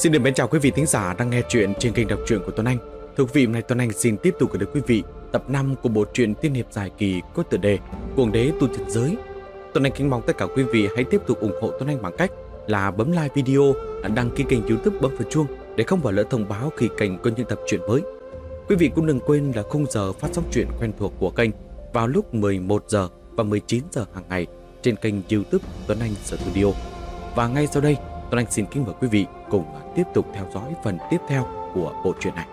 Xin được mến chào quý vị thính giả đang nghe chuyện trên kênh đọc truyện của Tuấn Anh. Thưa quý vị, hôm nay Tuấn Anh xin tiếp tục gửi đến quý vị tập 5 của bộ truyện tiên hiệp dài kỳ có tựa đề Cuồng đế tu chân giới. Tuấn Anh kính mong tất cả quý vị hãy tiếp tục ủng hộ Tuấn Anh bằng cách là bấm like video, đăng ký kênh YouTube, bấm vào chuông để không bỏ lỡ thông báo khi kênh có những tập truyện mới. Quý vị cũng đừng quên là khung giờ phát sóng truyện quen thuộc của kênh vào lúc 11 giờ và 19 giờ hàng ngày trên kênh YouTube Tuấn Anh Studio. Và ngay sau đây, Tuấn Anh xin kính mời quý vị cùng tiếp tục theo dõi phần tiếp theo của bộ truyện này.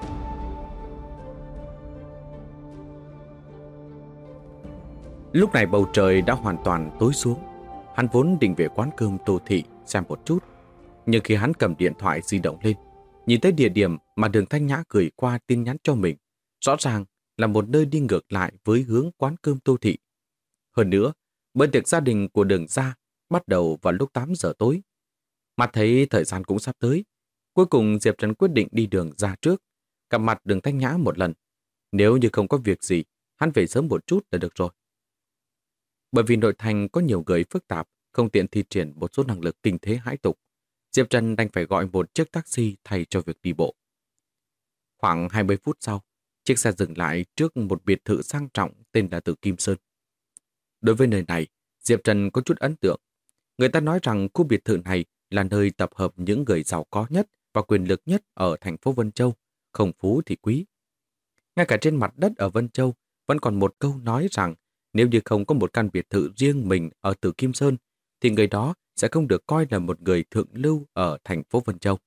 Lúc này bầu trời đã hoàn toàn tối xuống. Hắn vốn định về quán cơm Tô Thị xem một chút, nhưng khi hắn cầm điện thoại di động lên, nhìn thấy địa điểm mà Đường Thanh Nhã gửi qua tin nhắn cho mình, rõ ràng là một nơi đi ngược lại với hướng quán cơm Tô Thị. Hơn nữa, bữa tiệc gia đình của Đường gia bắt đầu vào lúc 8 giờ tối. Mắt thấy thời gian cũng sắp tới, cuối cùng Diệp Trần quyết định đi Đường ra trước, gặp mặt Đường Thanh Nhã một lần. Nếu như không có việc gì, hắn về sớm một chút là được rồi. Bởi vì nội thành có nhiều người phức tạp, không tiện thi triển một số năng lực kinh thế hãi tục, Diệp Trần đành phải gọi một chiếc taxi thay cho việc đi bộ. Khoảng 20 phút sau, chiếc xe dừng lại trước một biệt thự sang trọng tên là Tử Kim Sơn. Đối với nơi này, Diệp Trần có chút ấn tượng. Người ta nói rằng khu biệt thự này là nơi tập hợp những người giàu có nhất và quyền lực nhất ở thành phố Vân Châu, không phú thì quý. Ngay cả trên mặt đất ở Vân Châu vẫn còn một câu nói rằng nếu như không có một căn biệt thự riêng mình ở Tử Kim Sơn thì người đó sẽ không được coi là một người thượng lưu ở thành phố Vân Châu.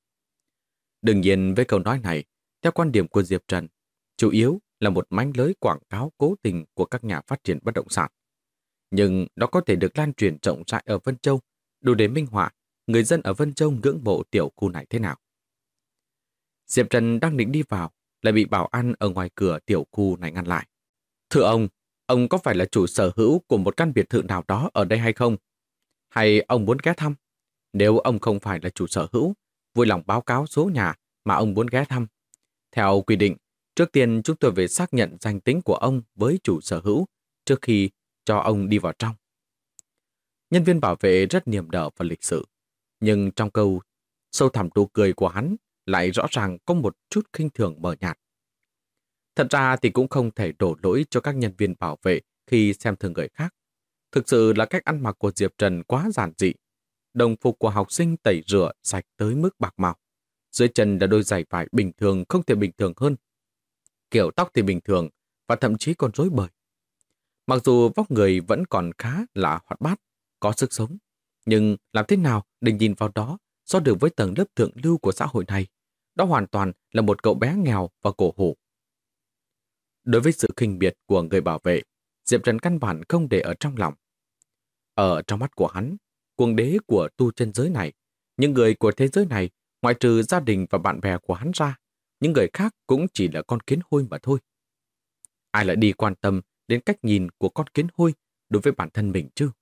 Đương nhiên với câu nói này, theo quan điểm của Diệp Trần, chủ yếu là một mánh lưới quảng cáo cố tình của các nhà phát triển bất động sản. Nhưng nó có thể được lan truyền rộng rãi ở Vân Châu, đủ để minh họa người dân ở Vân Châu ngưỡng mộ tiểu khu này thế nào. Diệp Trần đang định đi vào, lại bị bảo an ở ngoài cửa tiểu khu này ngăn lại. Thưa ông có phải là chủ sở hữu của một căn biệt thự nào đó ở đây hay không? Hay ông muốn ghé thăm? Nếu ông không phải là chủ sở hữu, vui lòng báo cáo số nhà mà ông muốn ghé thăm. Theo quy định, trước tiên chúng tôi phải xác nhận danh tính của ông với chủ sở hữu trước khi cho ông đi vào trong. Nhân viên bảo vệ rất niềm nở và lịch sự, nhưng trong câu sâu thẳm nụ cười của hắn lại rõ ràng có một chút khinh thường mờ nhạt. Thật ra thì cũng không thể đổ lỗi cho các nhân viên bảo vệ khi xem thường người khác. Thực sự là cách ăn mặc của Diệp Trần quá giản dị. Đồng phục của học sinh tẩy rửa sạch tới mức bạc màu. Dưới chân là đôi giày vải bình thường không thể bình thường hơn. Kiểu tóc thì bình thường và thậm chí còn rối bời. Mặc dù vóc người vẫn còn khá là hoạt bát, có sức sống, nhưng làm thế nào để nhìn vào đó so được với tầng lớp thượng lưu của xã hội này? Đó hoàn toàn là một cậu bé nghèo và cổ hủ. Đối với sự khinh biệt của người bảo vệ, Diệp Trần căn bản không để ở trong lòng. Ở trong mắt của hắn, cuồng đế của tu chân giới này, những người của thế giới này, ngoại trừ gia đình và bạn bè của hắn ra, những người khác cũng chỉ là con kiến hôi mà thôi. Ai lại đi quan tâm đến cách nhìn của con kiến hôi đối với bản thân mình chứ?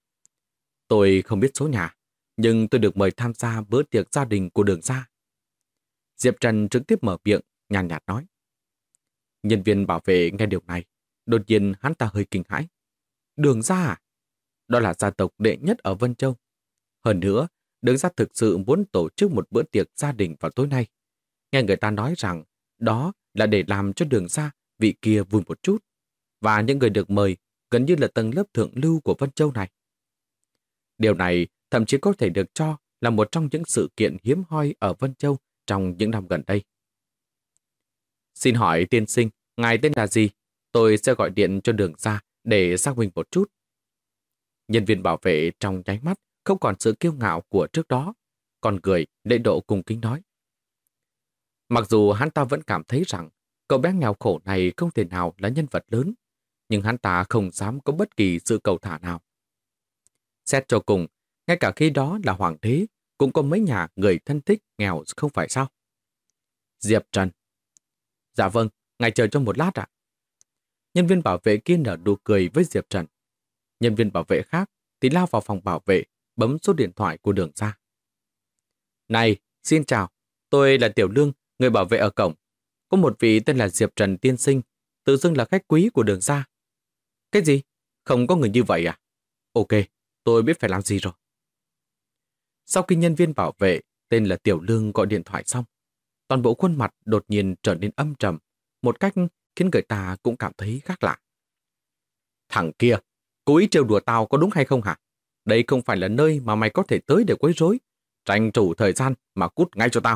Tôi không biết số nhà, nhưng tôi được mời tham gia bữa tiệc gia đình của Đường gia. Diệp Trần trực tiếp mở miệng, nhàn nhạt nói. Nhân viên bảo vệ nghe điều này, đột nhiên hắn ta hơi kinh hãi. Đường gia à? Đó là gia tộc đệ nhất ở Vân Châu. Hơn nữa, Đường gia thực sự muốn tổ chức một bữa tiệc gia đình vào tối nay. Nghe người ta nói rằng đó là để làm cho Đường gia vị kia vui một chút. Và những người được mời gần như là tầng lớp thượng lưu của Vân Châu này. Điều này thậm chí có thể được cho là một trong những sự kiện hiếm hoi ở Vân Châu trong những năm gần đây. Xin hỏi tiên sinh, ngài tên là gì? Tôi sẽ gọi điện cho Đường gia để xác minh một chút. Nhân viên bảo vệ trong nháy mắt không còn sự kiêu ngạo của trước đó, còn cười lễ độ cung kính nói. Mặc dù hắn ta vẫn cảm thấy rằng cậu bé nghèo khổ này không thể nào là nhân vật lớn, nhưng hắn ta không dám có bất kỳ sự cầu thả nào. Xét cho cùng, ngay cả khi đó là hoàng đế, cũng có mấy nhà người thân thích nghèo không phải sao? Diệp Trần. Dạ vâng, ngài chờ cho một lát ạ. Nhân viên bảo vệ kia nở nụ cười với Diệp Trần. Nhân viên bảo vệ khác thì lao vào phòng bảo vệ, bấm số điện thoại của Đường gia. Này, xin chào, tôi là Tiểu Lương, người bảo vệ ở cổng. Có một vị tên là Diệp Trần tiên sinh, tự xưng là khách quý của Đường gia. Cái gì? Không có người như vậy à? Ok, tôi biết phải làm gì rồi. Sau khi nhân viên bảo vệ tên là Tiểu Lương gọi điện thoại xong, toàn bộ khuôn mặt đột nhiên trở nên âm trầm, một cách khiến người ta cũng cảm thấy khác lạ. Thằng kia, cố ý trêu đùa tao có đúng hay không hả? Đây không phải là nơi mà mày có thể tới để quấy rối. Tranh thủ thời gian mà cút ngay cho tao.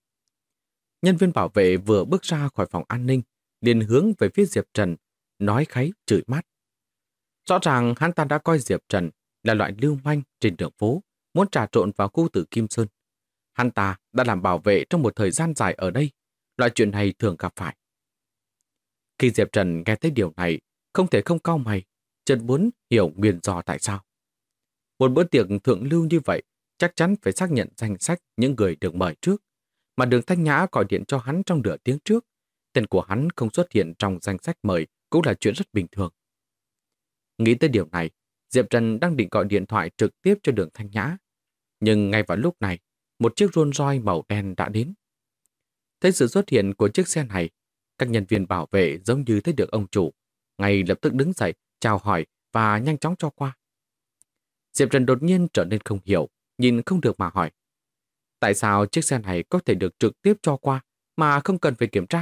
Nhân viên bảo vệ vừa bước ra khỏi phòng an ninh, liền hướng về phía Diệp Trần, nói kháy chửi mát. Rõ ràng hắn ta đã coi Diệp Trần là loại lưu manh trên đường phố, muốn trà trộn vào khu tử Kim Sơn. Hắn ta đã làm bảo vệ trong một thời gian dài ở đây, loại chuyện này thường gặp phải. Khi Diệp Trần nghe thấy điều này, không thể không cau mày, chợt muốn hiểu nguyên do tại sao. Một bữa tiệc thượng lưu như vậy, chắc chắn phải xác nhận danh sách những người được mời trước, mà Đường Thanh Nhã gọi điện cho hắn trong nửa tiếng trước. Tên của hắn không xuất hiện trong danh sách mời cũng là chuyện rất bình thường. Nghĩ tới điều này, Diệp Trần đang định gọi điện thoại trực tiếp cho Đường Thanh Nhã. Nhưng ngay vào lúc này, một chiếc Rolls Royce màu đen đã đến. Thấy sự xuất hiện của chiếc xe này, các nhân viên bảo vệ giống như thấy được ông chủ, ngay lập tức đứng dậy, chào hỏi và nhanh chóng cho qua. Diệp Trần đột nhiên trở nên không hiểu, nhìn không được mà hỏi. Tại sao chiếc xe này có thể được trực tiếp cho qua mà không cần phải kiểm tra?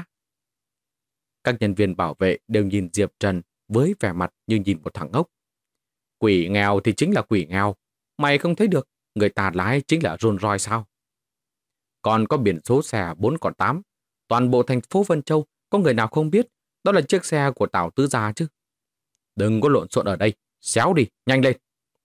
Các nhân viên bảo vệ đều nhìn Diệp Trần với vẻ mặt như nhìn một thằng ngốc. Quỷ nghèo thì chính là quỷ nghèo. Mày không thấy được, người ta lái chính là Rolls Royce sao? Còn có biển số xe 4 con 8. Toàn bộ thành phố Vân Châu có người nào không biết đó là chiếc xe của Tào Tứ Gia chứ? Đừng có lộn xộn ở đây, xéo đi, nhanh lên.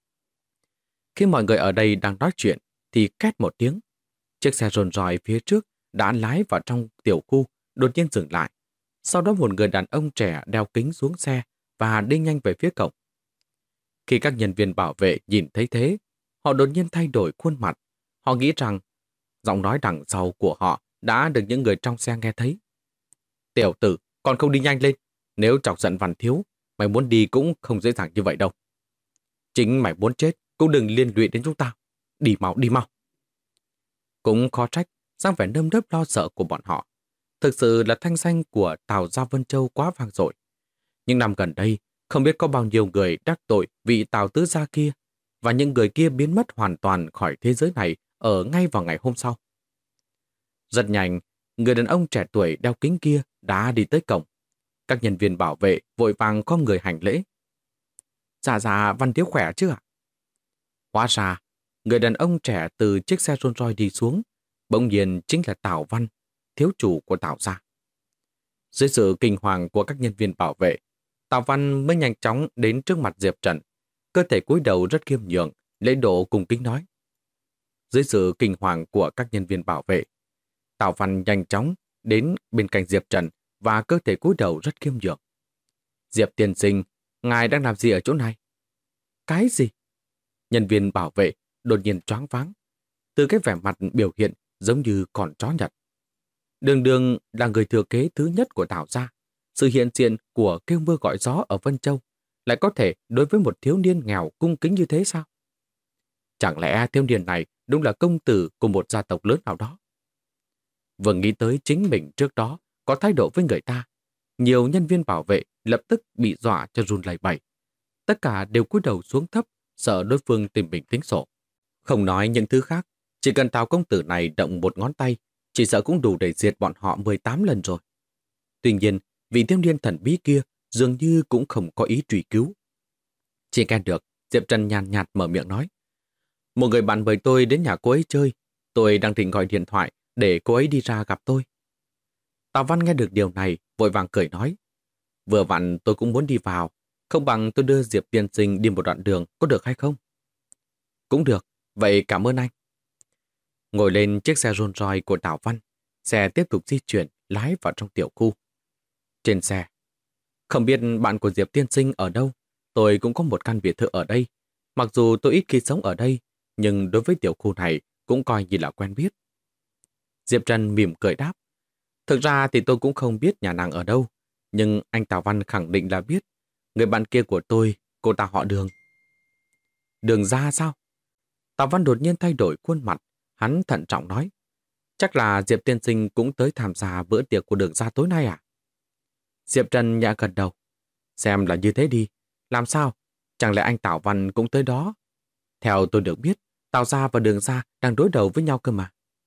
Khi mọi người ở đây đang nói chuyện thì két một tiếng. Chiếc xe Rolls Royce phía trước đã lái vào trong tiểu khu, đột nhiên dừng lại. Sau đó một người đàn ông trẻ đeo kính xuống xe và đi nhanh về phía cổng. Khi các nhân viên bảo vệ nhìn thấy thế, họ đột nhiên thay đổi khuôn mặt. Họ nghĩ rằng giọng nói đằng sau của họ đã được những người trong xe nghe thấy. Tiểu tử, còn không đi nhanh lên. Nếu chọc giận Văn Thiếu, mày muốn đi cũng không dễ dàng như vậy đâu. Chính mày muốn chết, cũng đừng liên lụy đến chúng ta. Đi mau, đi mau. Cũng khó trách, dáng vẻ nơm nớp lo sợ của bọn họ. Thực sự là thanh danh của Tào Gia Vân Châu quá vang dội. Những năm gần đây, không biết có bao nhiêu người đắc tội vị Tào Tứ Gia kia, và những người kia biến mất hoàn toàn khỏi thế giới này ở ngay vào ngày hôm sau. Rất nhanh, người đàn ông trẻ tuổi đeo kính kia đã đi tới cổng. Các nhân viên bảo vệ vội vàng có người hành lễ. Dạ, Văn Thiếu khỏe chứ ạ? Hóa ra, người đàn ông trẻ từ chiếc xe Rolls Royce đi xuống, bỗng nhiên chính là Tào Văn, thiếu chủ của Tào gia. Dưới sự kinh hoàng của các nhân viên bảo vệ, Tào Văn mới nhanh chóng đến trước mặt Diệp Trần, cơ thể cúi đầu rất khiêm nhường, lễ độ cung kính nói. Dưới sự kinh hoàng của các nhân viên bảo vệ, Tào Văn nhanh chóng đến bên cạnh Diệp Trần và cơ thể cúi đầu rất khiêm nhường. Diệp tiên sinh, ngài đang làm gì ở chỗ này? Cái gì? Nhân viên bảo vệ đột nhiên choáng váng, từ cái vẻ mặt biểu hiện giống như con chó Nhật. Đường Đường là người thừa kế thứ nhất của Tào gia. Sự hiện diện của kêu mưa gọi gió ở Vân Châu lại có thể đối với một thiếu niên nghèo cung kính như thế sao? Chẳng lẽ thiếu niên này đúng là công tử của một gia tộc lớn nào đó? Vừa nghĩ tới chính mình trước đó có thái độ với người ta, nhiều nhân viên bảo vệ lập tức bị dọa cho run lẩy bẩy. Tất cả đều cúi đầu xuống thấp, sợ đối phương tìm mình tính sổ. Không nói những thứ khác, chỉ cần Tào công tử này động một ngón tay, chỉ sợ cũng đủ để diệt bọn họ 18 lần rồi. Tuy nhiên, vị thiếu niên thần bí kia dường như cũng không có ý truy cứu. Chỉ nghe được, Diệp Trần nhàn nhạt mở miệng nói. Một người bạn mời tôi đến nhà cô ấy chơi. Tôi đang định gọi điện thoại để cô ấy đi ra gặp tôi. Tào Văn nghe được điều này, vội vàng cười nói. Vừa vặn tôi cũng muốn đi vào. Không bằng tôi đưa Diệp tiên sinh đi một đoạn đường, có được hay không? Cũng được, vậy cảm ơn anh. Ngồi lên chiếc xe Rolls Royce của Tào Văn, xe tiếp tục di chuyển, lái vào trong tiểu khu. Trên xe, không biết bạn của Diệp tiên sinh ở đâu, tôi cũng có một căn biệt thự ở đây. Mặc dù tôi ít khi sống ở đây, nhưng đối với tiểu khu này cũng coi như là quen biết. Diệp Trần mỉm cười đáp. Thực ra thì tôi cũng không biết nhà nàng ở đâu, nhưng anh Tào Văn khẳng định là biết. Người bạn kia của tôi, cô ta họ Đường. Đường ra sao? Tào Văn đột nhiên thay đổi khuôn mặt, hắn thận trọng nói. Chắc là Diệp tiên sinh cũng tới tham gia bữa tiệc của Đường ra tối nay à? Diệp Trần nhẹ gật đầu. Xem là như thế đi. Làm sao? Chẳng lẽ anh Tào Văn cũng tới đó? Theo tôi được biết, Tào gia và Đường gia đang đối đầu với nhau cơ mà.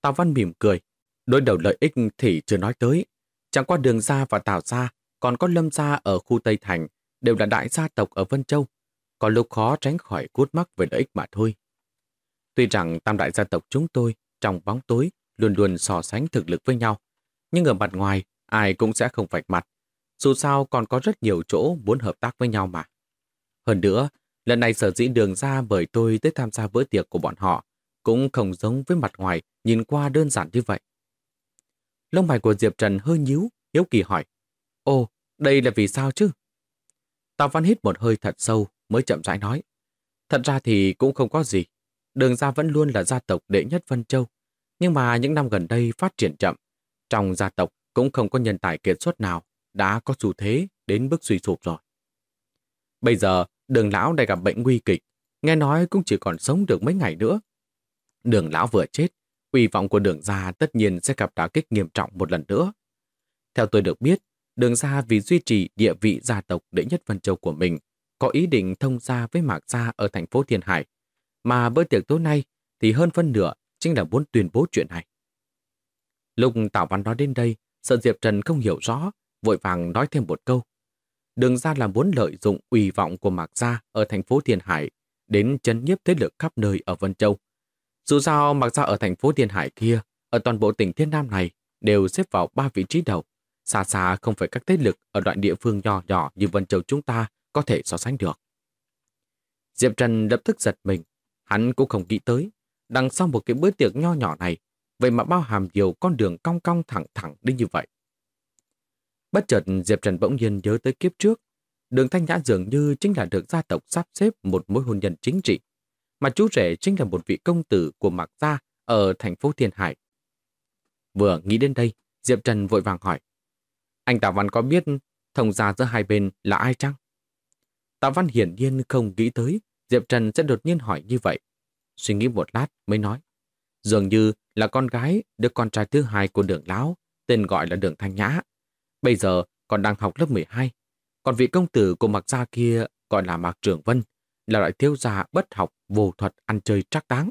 Tào Văn mỉm cười. Đối đầu lợi ích thì chưa nói tới. Chẳng qua Đường gia và Tào gia, còn có Lâm gia ở khu Tây Thành, đều là đại gia tộc ở Vân Châu. Có lúc khó tránh khỏi cút mắc về lợi ích mà thôi. Tuy rằng tam đại gia tộc chúng tôi trong bóng tối luôn luôn so sánh thực lực với nhau, nhưng ở mặt ngoài ai cũng sẽ không vạch mặt. Dù sao còn có rất nhiều chỗ muốn hợp tác với nhau mà. Hơn nữa, lần này sở dĩ Đường gia mời tôi tới tham gia bữa tiệc của bọn họ cũng không giống với mặt ngoài nhìn qua đơn giản như vậy. Lông mày của Diệp Trần hơi nhíu, hiếu kỳ hỏi. Ồ, đây là vì sao chứ? Tào Văn hít một hơi thật sâu mới chậm rãi nói. Thật ra thì cũng không có gì. Đường gia vẫn luôn là gia tộc đệ nhất Vân Châu. Nhưng mà những năm gần đây phát triển chậm. Trong gia tộc cũng không có nhân tài kiệt xuất nào đã có xu thế đến bước suy sụp rồi. Bây giờ, Đường lão đang gặp bệnh nguy kịch. Nghe nói cũng chỉ còn sống được mấy ngày nữa. Đường lão vừa chết, uy vọng của Đường gia tất nhiên sẽ gặp đả kích nghiêm trọng một lần nữa. Theo tôi được biết, Đường gia vì duy trì địa vị gia tộc đệ nhất Vân Châu của mình, có ý định thông gia với Mạc gia ở thành phố Thiên Hải. Mà bữa tiệc tối nay thì hơn phân nửa chính là muốn tuyên bố chuyện này. Lúc Tào Văn nói đến đây, sợ Diệp Trần không hiểu rõ, vội vàng nói thêm một câu. Đường gia là muốn lợi dụng uy vọng của Mạc gia ở thành phố Thiên Hải đến trấn nhiếp thế lực khắp nơi ở Vân Châu. Dù sao Mạc gia ở thành phố Thiên Hải kia, ở toàn bộ tỉnh Thiên Nam này đều xếp vào 3 vị trí đầu. Xa xa không phải các thế lực ở đoạn địa phương nhỏ nhỏ như Vân Châu chúng ta có thể so sánh được. Diệp Trần lập tức giật mình. Hắn cũng không nghĩ tới, đằng sau một cái bữa tiệc nho nhỏ này, vậy mà bao hàm nhiều con đường cong cong thẳng thẳng đến như vậy. Bất chợt Diệp Trần bỗng nhiên nhớ tới kiếp trước. Đường Thanh Nhã dường như chính là được gia tộc sắp xếp một mối hôn nhân chính trị, mà chú rể chính là một vị công tử của Mạc gia ở thành phố Thiên Hải. Vừa nghĩ đến đây, Diệp Trần vội vàng hỏi. Anh Tào Văn có biết thông gia giữa hai bên là ai chăng? Tào Văn hiển nhiên không nghĩ tới Diệp Trần sẽ đột nhiên hỏi như vậy. Suy nghĩ một lát mới nói. Dường như là con gái đứa con trai thứ hai của Đường lão, tên gọi là Đường Thanh Nhã. Bây giờ còn đang học lớp 12. Còn vị công tử của Mạc gia kia gọi là Mạc Trường Vân, là loại thiếu gia bất học, vô thuật, ăn chơi trác táng.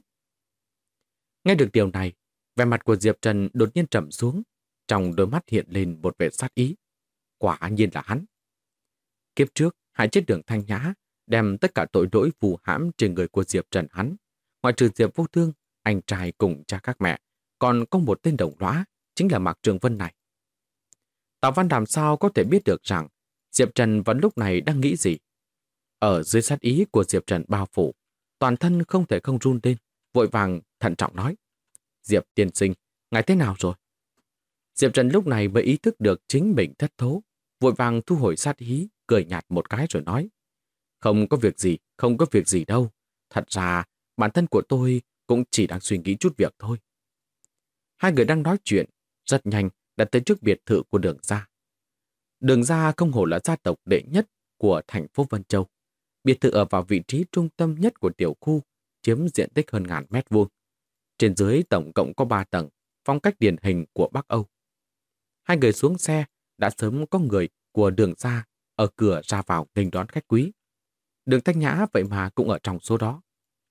Nghe được điều này, vẻ mặt của Diệp Trần đột nhiên trầm xuống, trong đôi mắt hiện lên một vẻ sát ý. Quả nhiên là hắn. Kiếp trước, hại chết Đường Thanh Nhã, đem tất cả tội lỗi vu hãm trên người của Diệp Trần hắn. Ngoại trừ Diệp Vô Thương, anh trai cùng cha các mẹ, còn có một tên đồng lõa, chính là Mạc Trường Vân này. Tào Văn làm sao có thể biết được rằng Diệp Trần vẫn lúc này đang nghĩ gì? Ở dưới sát ý của Diệp Trần bao phủ, toàn thân không thể không run lên, vội vàng thận trọng nói. Diệp tiên sinh, ngài thế nào rồi? Diệp Trần lúc này mới ý thức được chính mình thất thố, vội vàng thu hồi sát ý, cười nhạt một cái rồi nói. Không có việc gì, không có việc gì đâu. Thật ra, bản thân của tôi cũng chỉ đang suy nghĩ chút việc thôi. Hai người đang nói chuyện, rất nhanh đã tới trước biệt thự của Đường gia. Đường gia không hổ là gia tộc đệ nhất của thành phố Vân Châu. Biệt thự ở vào vị trí trung tâm nhất của tiểu khu, chiếm diện tích hơn 1000 mét vuông. Trên dưới tổng cộng có 3 tầng, phong cách điển hình của Bắc Âu. Hai người xuống xe, đã sớm có người của Đường gia ở cửa ra vào nghênh đón khách quý. Đường Thanh Nhã vậy mà cũng ở trong số đó.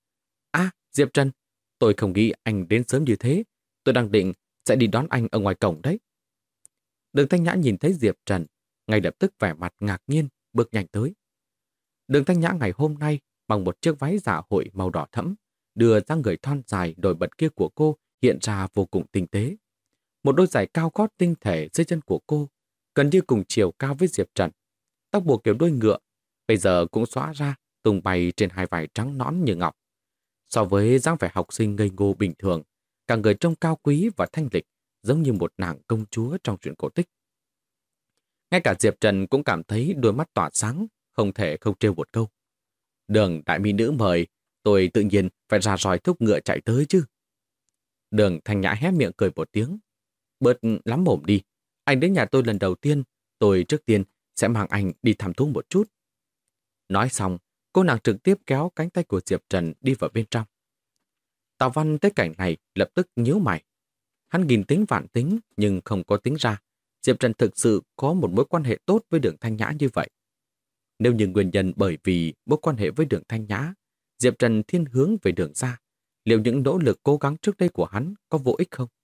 Diệp Trần, tôi không nghĩ anh đến sớm như thế. Tôi đang định sẽ đi đón anh ở ngoài cổng đấy. Đường Thanh Nhã nhìn thấy Diệp Trần, ngay lập tức vẻ mặt ngạc nhiên, bước nhanh tới. Đường Thanh Nhã ngày hôm nay bằng một chiếc váy dạ hội màu đỏ thẫm, đưa ra người thon dài nổi bật kia của cô hiện ra vô cùng tinh tế. Một đôi giày cao gót tinh thể dưới chân của cô, gần như cùng chiều cao với Diệp Trần. Tóc buộc kiểu đuôi ngựa, bây giờ cũng xõa ra, tung bay trên hai vai trắng nõn như ngọc. So với dáng vẻ học sinh ngây ngô bình thường, cả người trông cao quý và thanh lịch, giống như một nàng công chúa trong truyện cổ tích. Ngay cả Diệp Trần cũng cảm thấy đôi mắt tỏa sáng, không thể không trêu một câu. Đường đại mỹ nữ mời, tôi tự nhiên phải ra roi thúc ngựa chạy tới chứ. Đường Thanh Nhã hé miệng cười một tiếng. Bớt lắm mồm đi, anh đến nhà tôi lần đầu tiên, tôi trước tiên sẽ mang anh đi thăm thú một chút. Nói xong, cô nàng trực tiếp kéo cánh tay của Diệp Trần đi vào bên trong. Tào Văn thấy cảnh này lập tức nhíu mày. Hắn nghìn tính vạn tính nhưng không có tính ra Diệp Trần thực sự có một mối quan hệ tốt với Đường Thanh Nhã như vậy. Nếu như nguyên nhân bởi vì mối quan hệ với Đường Thanh Nhã, Diệp Trần thiên hướng về Đường gia, liệu những nỗ lực cố gắng trước đây của hắn có vô ích không?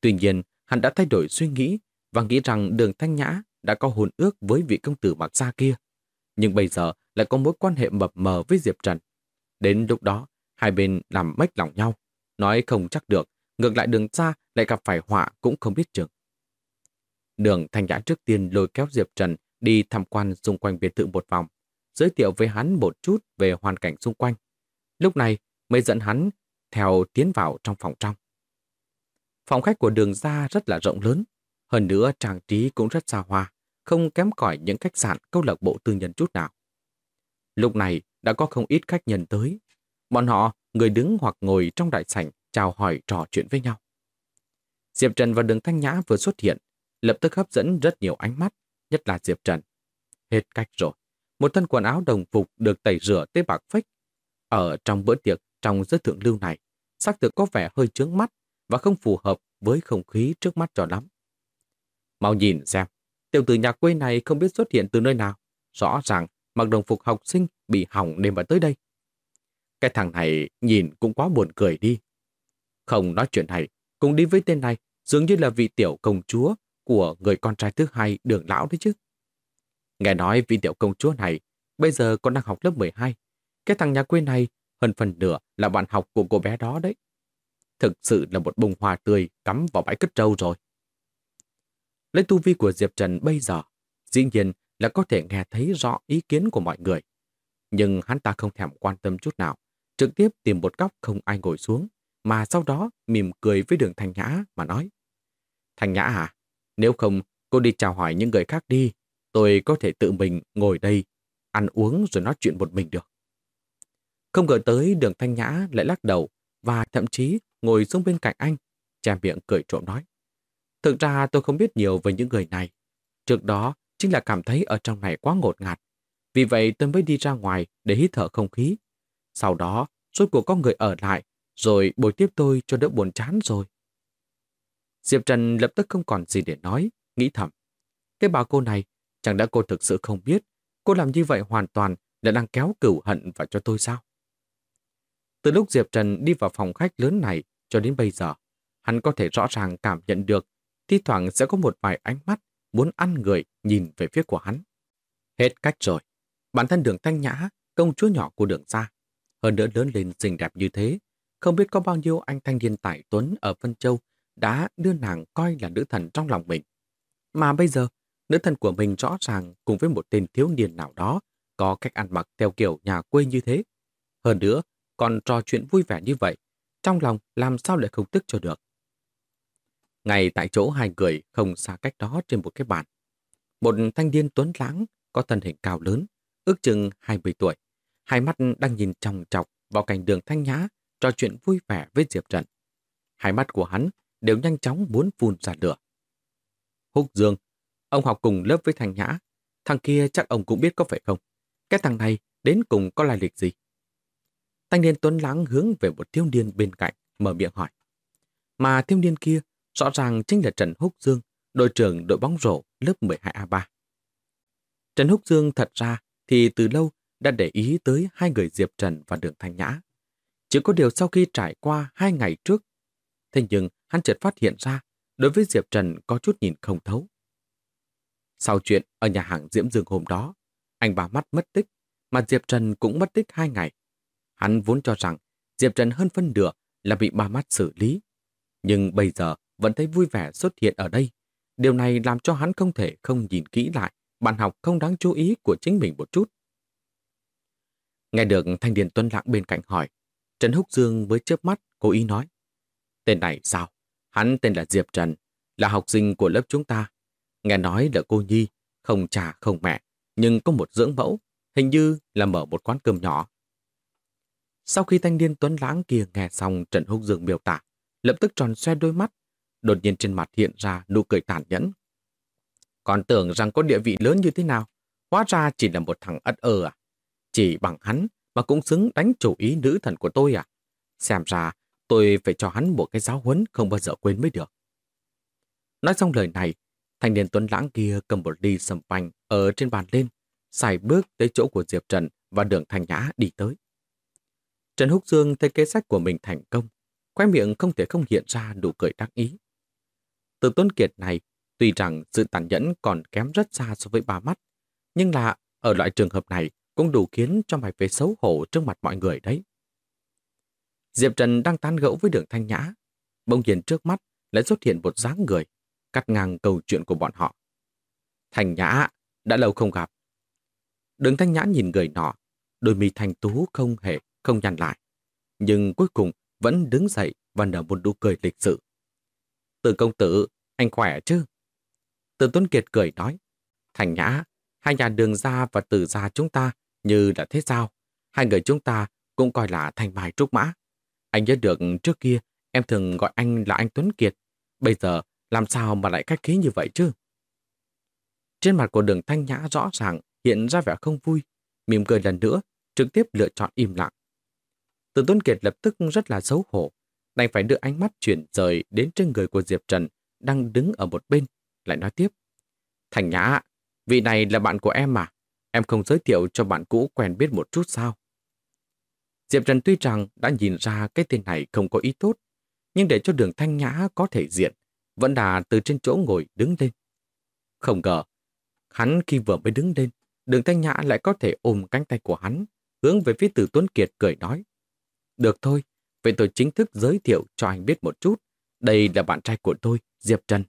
Tuy nhiên, hắn đã thay đổi suy nghĩ và nghĩ rằng Đường Thanh Nhã đã có hôn ước với vị công tử Mạc Gia kia. Nhưng bây giờ lại có mối quan hệ mập mờ với Diệp Trần. Đến lúc đó, hai bên làm mếch lòng nhau. Nói không chắc được, ngược lại Đường gia lại gặp phải họa cũng không biết chừng. Đường Thanh Nhã trước tiên lôi kéo Diệp Trần đi tham quan xung quanh biệt thự một vòng, giới thiệu với hắn một chút về hoàn cảnh xung quanh. Lúc này mới dẫn hắn theo tiến vào trong phòng trong. Phòng khách của Đường gia rất là rộng lớn, hơn nữa trang trí cũng rất xa hoa, không kém cỏi những khách sạn câu lạc bộ tư nhân chút nào. Lúc này đã có không ít khách nhân tới. Bọn họ người đứng hoặc ngồi trong đại sảnh chào hỏi trò chuyện với nhau. Diệp Trần và Đường Thanh Nhã vừa xuất hiện, lập tức hấp dẫn rất nhiều ánh mắt, nhất là Diệp Trần. Hết cách rồi. Một thân quần áo đồng phục được tẩy rửa tới bạc phách. Ở trong bữa tiệc trong giới thượng lưu này, sắc thực có vẻ hơi chướng mắt và không phù hợp với không khí trước mắt cho lắm. Mau nhìn xem, tiểu tử nhà quê này không biết xuất hiện từ nơi nào. Rõ ràng mặc đồng phục học sinh bị hỏng nên mà tới đây. Cái thằng này nhìn cũng quá buồn cười đi. Không nói chuyện này, cùng đi với tên này dường như là vị tiểu công chúa của người con trai thứ hai Đường lão đấy chứ. Nghe nói vị tiểu công chúa này bây giờ còn đang học lớp 12. Cái thằng nhà quê này hơn phần nửa là bạn học của cô bé đó đấy. Thực sự là một bông hoa tươi cắm vào bãi cất trâu rồi. Lấy tu vi của Diệp Trần bây giờ, dĩ nhiên là có thể nghe thấy rõ ý kiến của mọi người. Nhưng hắn ta không thèm quan tâm chút nào, trực tiếp tìm một góc không ai ngồi xuống, mà sau đó mỉm cười với Đường Thanh Nhã mà nói. Thanh Nhã à, nếu không cô đi chào hỏi những người khác đi, tôi có thể tự mình ngồi đây, ăn uống rồi nói chuyện một mình được. Không ngờ tới Đường Thanh Nhã lại lắc đầu và thậm chí ngồi xuống bên cạnh anh, che miệng cười trộm nói. Thực ra tôi không biết nhiều về những người này. Trước đó chính là cảm thấy ở trong này quá ngột ngạt. Vì vậy tôi mới đi ra ngoài để hít thở không khí. Sau đó, rốt cuộc có người ở lại, rồi bồi tiếp tôi cho đỡ buồn chán rồi. Diệp Trần lập tức không còn gì để nói, nghĩ thầm. Cái bà cô này, chẳng lẽ cô thực sự không biết, cô làm như vậy hoàn toàn là đang kéo cửu hận vào cho tôi sao? Từ lúc Diệp Trần đi vào phòng khách lớn này cho đến bây giờ, hắn có thể rõ ràng cảm nhận được thi thoảng sẽ có một vài ánh mắt muốn ăn người nhìn về phía của hắn. Hết cách rồi. Bản thân Đường Thanh Nhã, công chúa nhỏ của Đường gia, hơn nữa lớn lên xinh đẹp như thế, không biết có bao nhiêu anh thanh niên tài tuấn ở Vân Châu đã đưa nàng coi là nữ thần trong lòng mình. Mà bây giờ, nữ thần của mình rõ ràng cùng với một tên thiếu niên nào đó có cách ăn mặc theo kiểu nhà quê như thế. Hơn nữa, còn trò chuyện vui vẻ như vậy, trong lòng làm sao lại không tức cho được. Ngay tại chỗ hai người không xa cách đó trên một cái bàn. Một thanh niên tuấn lãng có thân hình cao lớn, ước chừng 20 tuổi. Hai mắt đang nhìn chòng chọc vào cảnh Đường Thanh Nhã trò chuyện vui vẻ với Diệp Trần. Hai mắt của hắn đều nhanh chóng muốn phun ra lửa. Húc Dương, ông học cùng lớp với Thanh Nhã. Thằng kia chắc ông cũng biết có phải không? Cái thằng này đến cùng có lai lịch gì? Thanh niên tuấn lãng hướng về một thiếu niên bên cạnh, mở miệng hỏi. Mà thiếu niên kia rõ ràng chính là Trần Húc Dương, đội trưởng đội bóng rổ lớp 12A3. Trần Húc Dương thật ra thì từ lâu đã để ý tới hai người Diệp Trần và Đường Thanh Nhã. Chỉ có điều sau khi trải qua 2 ngày trước, thế nhưng hắn chợt phát hiện ra đối với Diệp Trần có chút nhìn không thấu. Sau chuyện ở nhà hàng Diễm Dương hôm đó, anh bà mắt mất tích, mà Diệp Trần cũng mất tích 2 ngày. Hắn vốn cho rằng Diệp Trần hơn phân nửa là bị ba mắt xử lý. Nhưng bây giờ vẫn thấy vui vẻ xuất hiện ở đây. Điều này làm cho hắn không thể không nhìn kỹ lại bạn học không đáng chú ý của chính mình một chút. Nghe được thanh niên tuấn lãng bên cạnh hỏi, Trần Húc Dương mới chớp mắt cố ý nói. Tên này sao? Hắn tên là Diệp Trần, là học sinh của lớp chúng ta. Nghe nói là cô nhi, không cha không mẹ, nhưng có một dưỡng mẫu, hình như là mở một quán cơm nhỏ. Sau khi thanh niên tuấn lãng kia nghe xong Trần Húc Dương miêu tả, lập tức tròn xoe đôi mắt, đột nhiên trên mặt hiện ra nụ cười tàn nhẫn. Còn tưởng rằng có địa vị lớn như thế nào, hóa ra chỉ là một thằng ất ơ à? Chỉ bằng hắn mà cũng xứng đánh chủ ý nữ thần của tôi à? Xem ra tôi phải cho hắn một cái giáo huấn không bao giờ quên mới được. Nói xong lời này, thanh niên tuấn lãng kia cầm một ly sâm panh ở trên bàn lên, xài bước tới chỗ của Diệp Trần và Đường Thanh Nhã đi tới. Trần Húc Dương thấy kế sách của mình thành công, khóe miệng không thể không hiện ra nụ cười đắc ý. Từ Tuấn Kiệt này, tuy rằng sự tàn nhẫn còn kém rất xa so với Ba Mắt, nhưng là ở loại trường hợp này cũng đủ khiến cho mày phải xấu hổ trước mặt mọi người đấy. Diệp Trần đang tán gẫu với Đường Thanh Nhã. Bỗng nhiên trước mắt lại xuất hiện một dáng người, cắt ngang câu chuyện của bọn họ. Thanh Nhã, đã lâu không gặp. Đường Thanh Nhã nhìn người nọ, đôi mi thanh tú không nhăn lại. Nhưng cuối cùng vẫn đứng dậy và nở một nụ cười lịch sự. Từ công tử, anh khỏe chứ? Từ Tuấn Kiệt cười nói. Thanh Nhã, hai nhà Đường gia và Từ gia chúng ta như là thế sao? Hai người chúng ta cũng coi là thanh mai trúc mã. Anh nhớ được trước kia em thường gọi anh là anh Tuấn Kiệt. Bây giờ làm sao mà lại khách khí như vậy chứ? Trên mặt của Đường Thanh Nhã rõ ràng hiện ra vẻ không vui, mỉm cười lần nữa, trực tiếp lựa chọn im lặng. Từ Tuấn Kiệt lập tức rất là xấu hổ, đành phải đưa ánh mắt chuyển rời đến trên người của Diệp Trần đang đứng ở một bên, lại nói tiếp. Thanh Nhã, vị này là bạn của em mà, em không giới thiệu cho bạn cũ quen biết một chút sao? Diệp Trần tuy rằng đã nhìn ra cái tên này không có ý tốt, nhưng để cho Đường Thanh Nhã có thể diện, vẫn là từ trên chỗ ngồi đứng lên. Không ngờ, hắn khi vừa mới đứng lên, Đường Thanh Nhã lại có thể ôm cánh tay của hắn, hướng về phía Từ Tuấn Kiệt cười nói. Được thôi, vậy tôi chính thức giới thiệu cho anh biết một chút. Đây là bạn trai của tôi, Diệp Trần.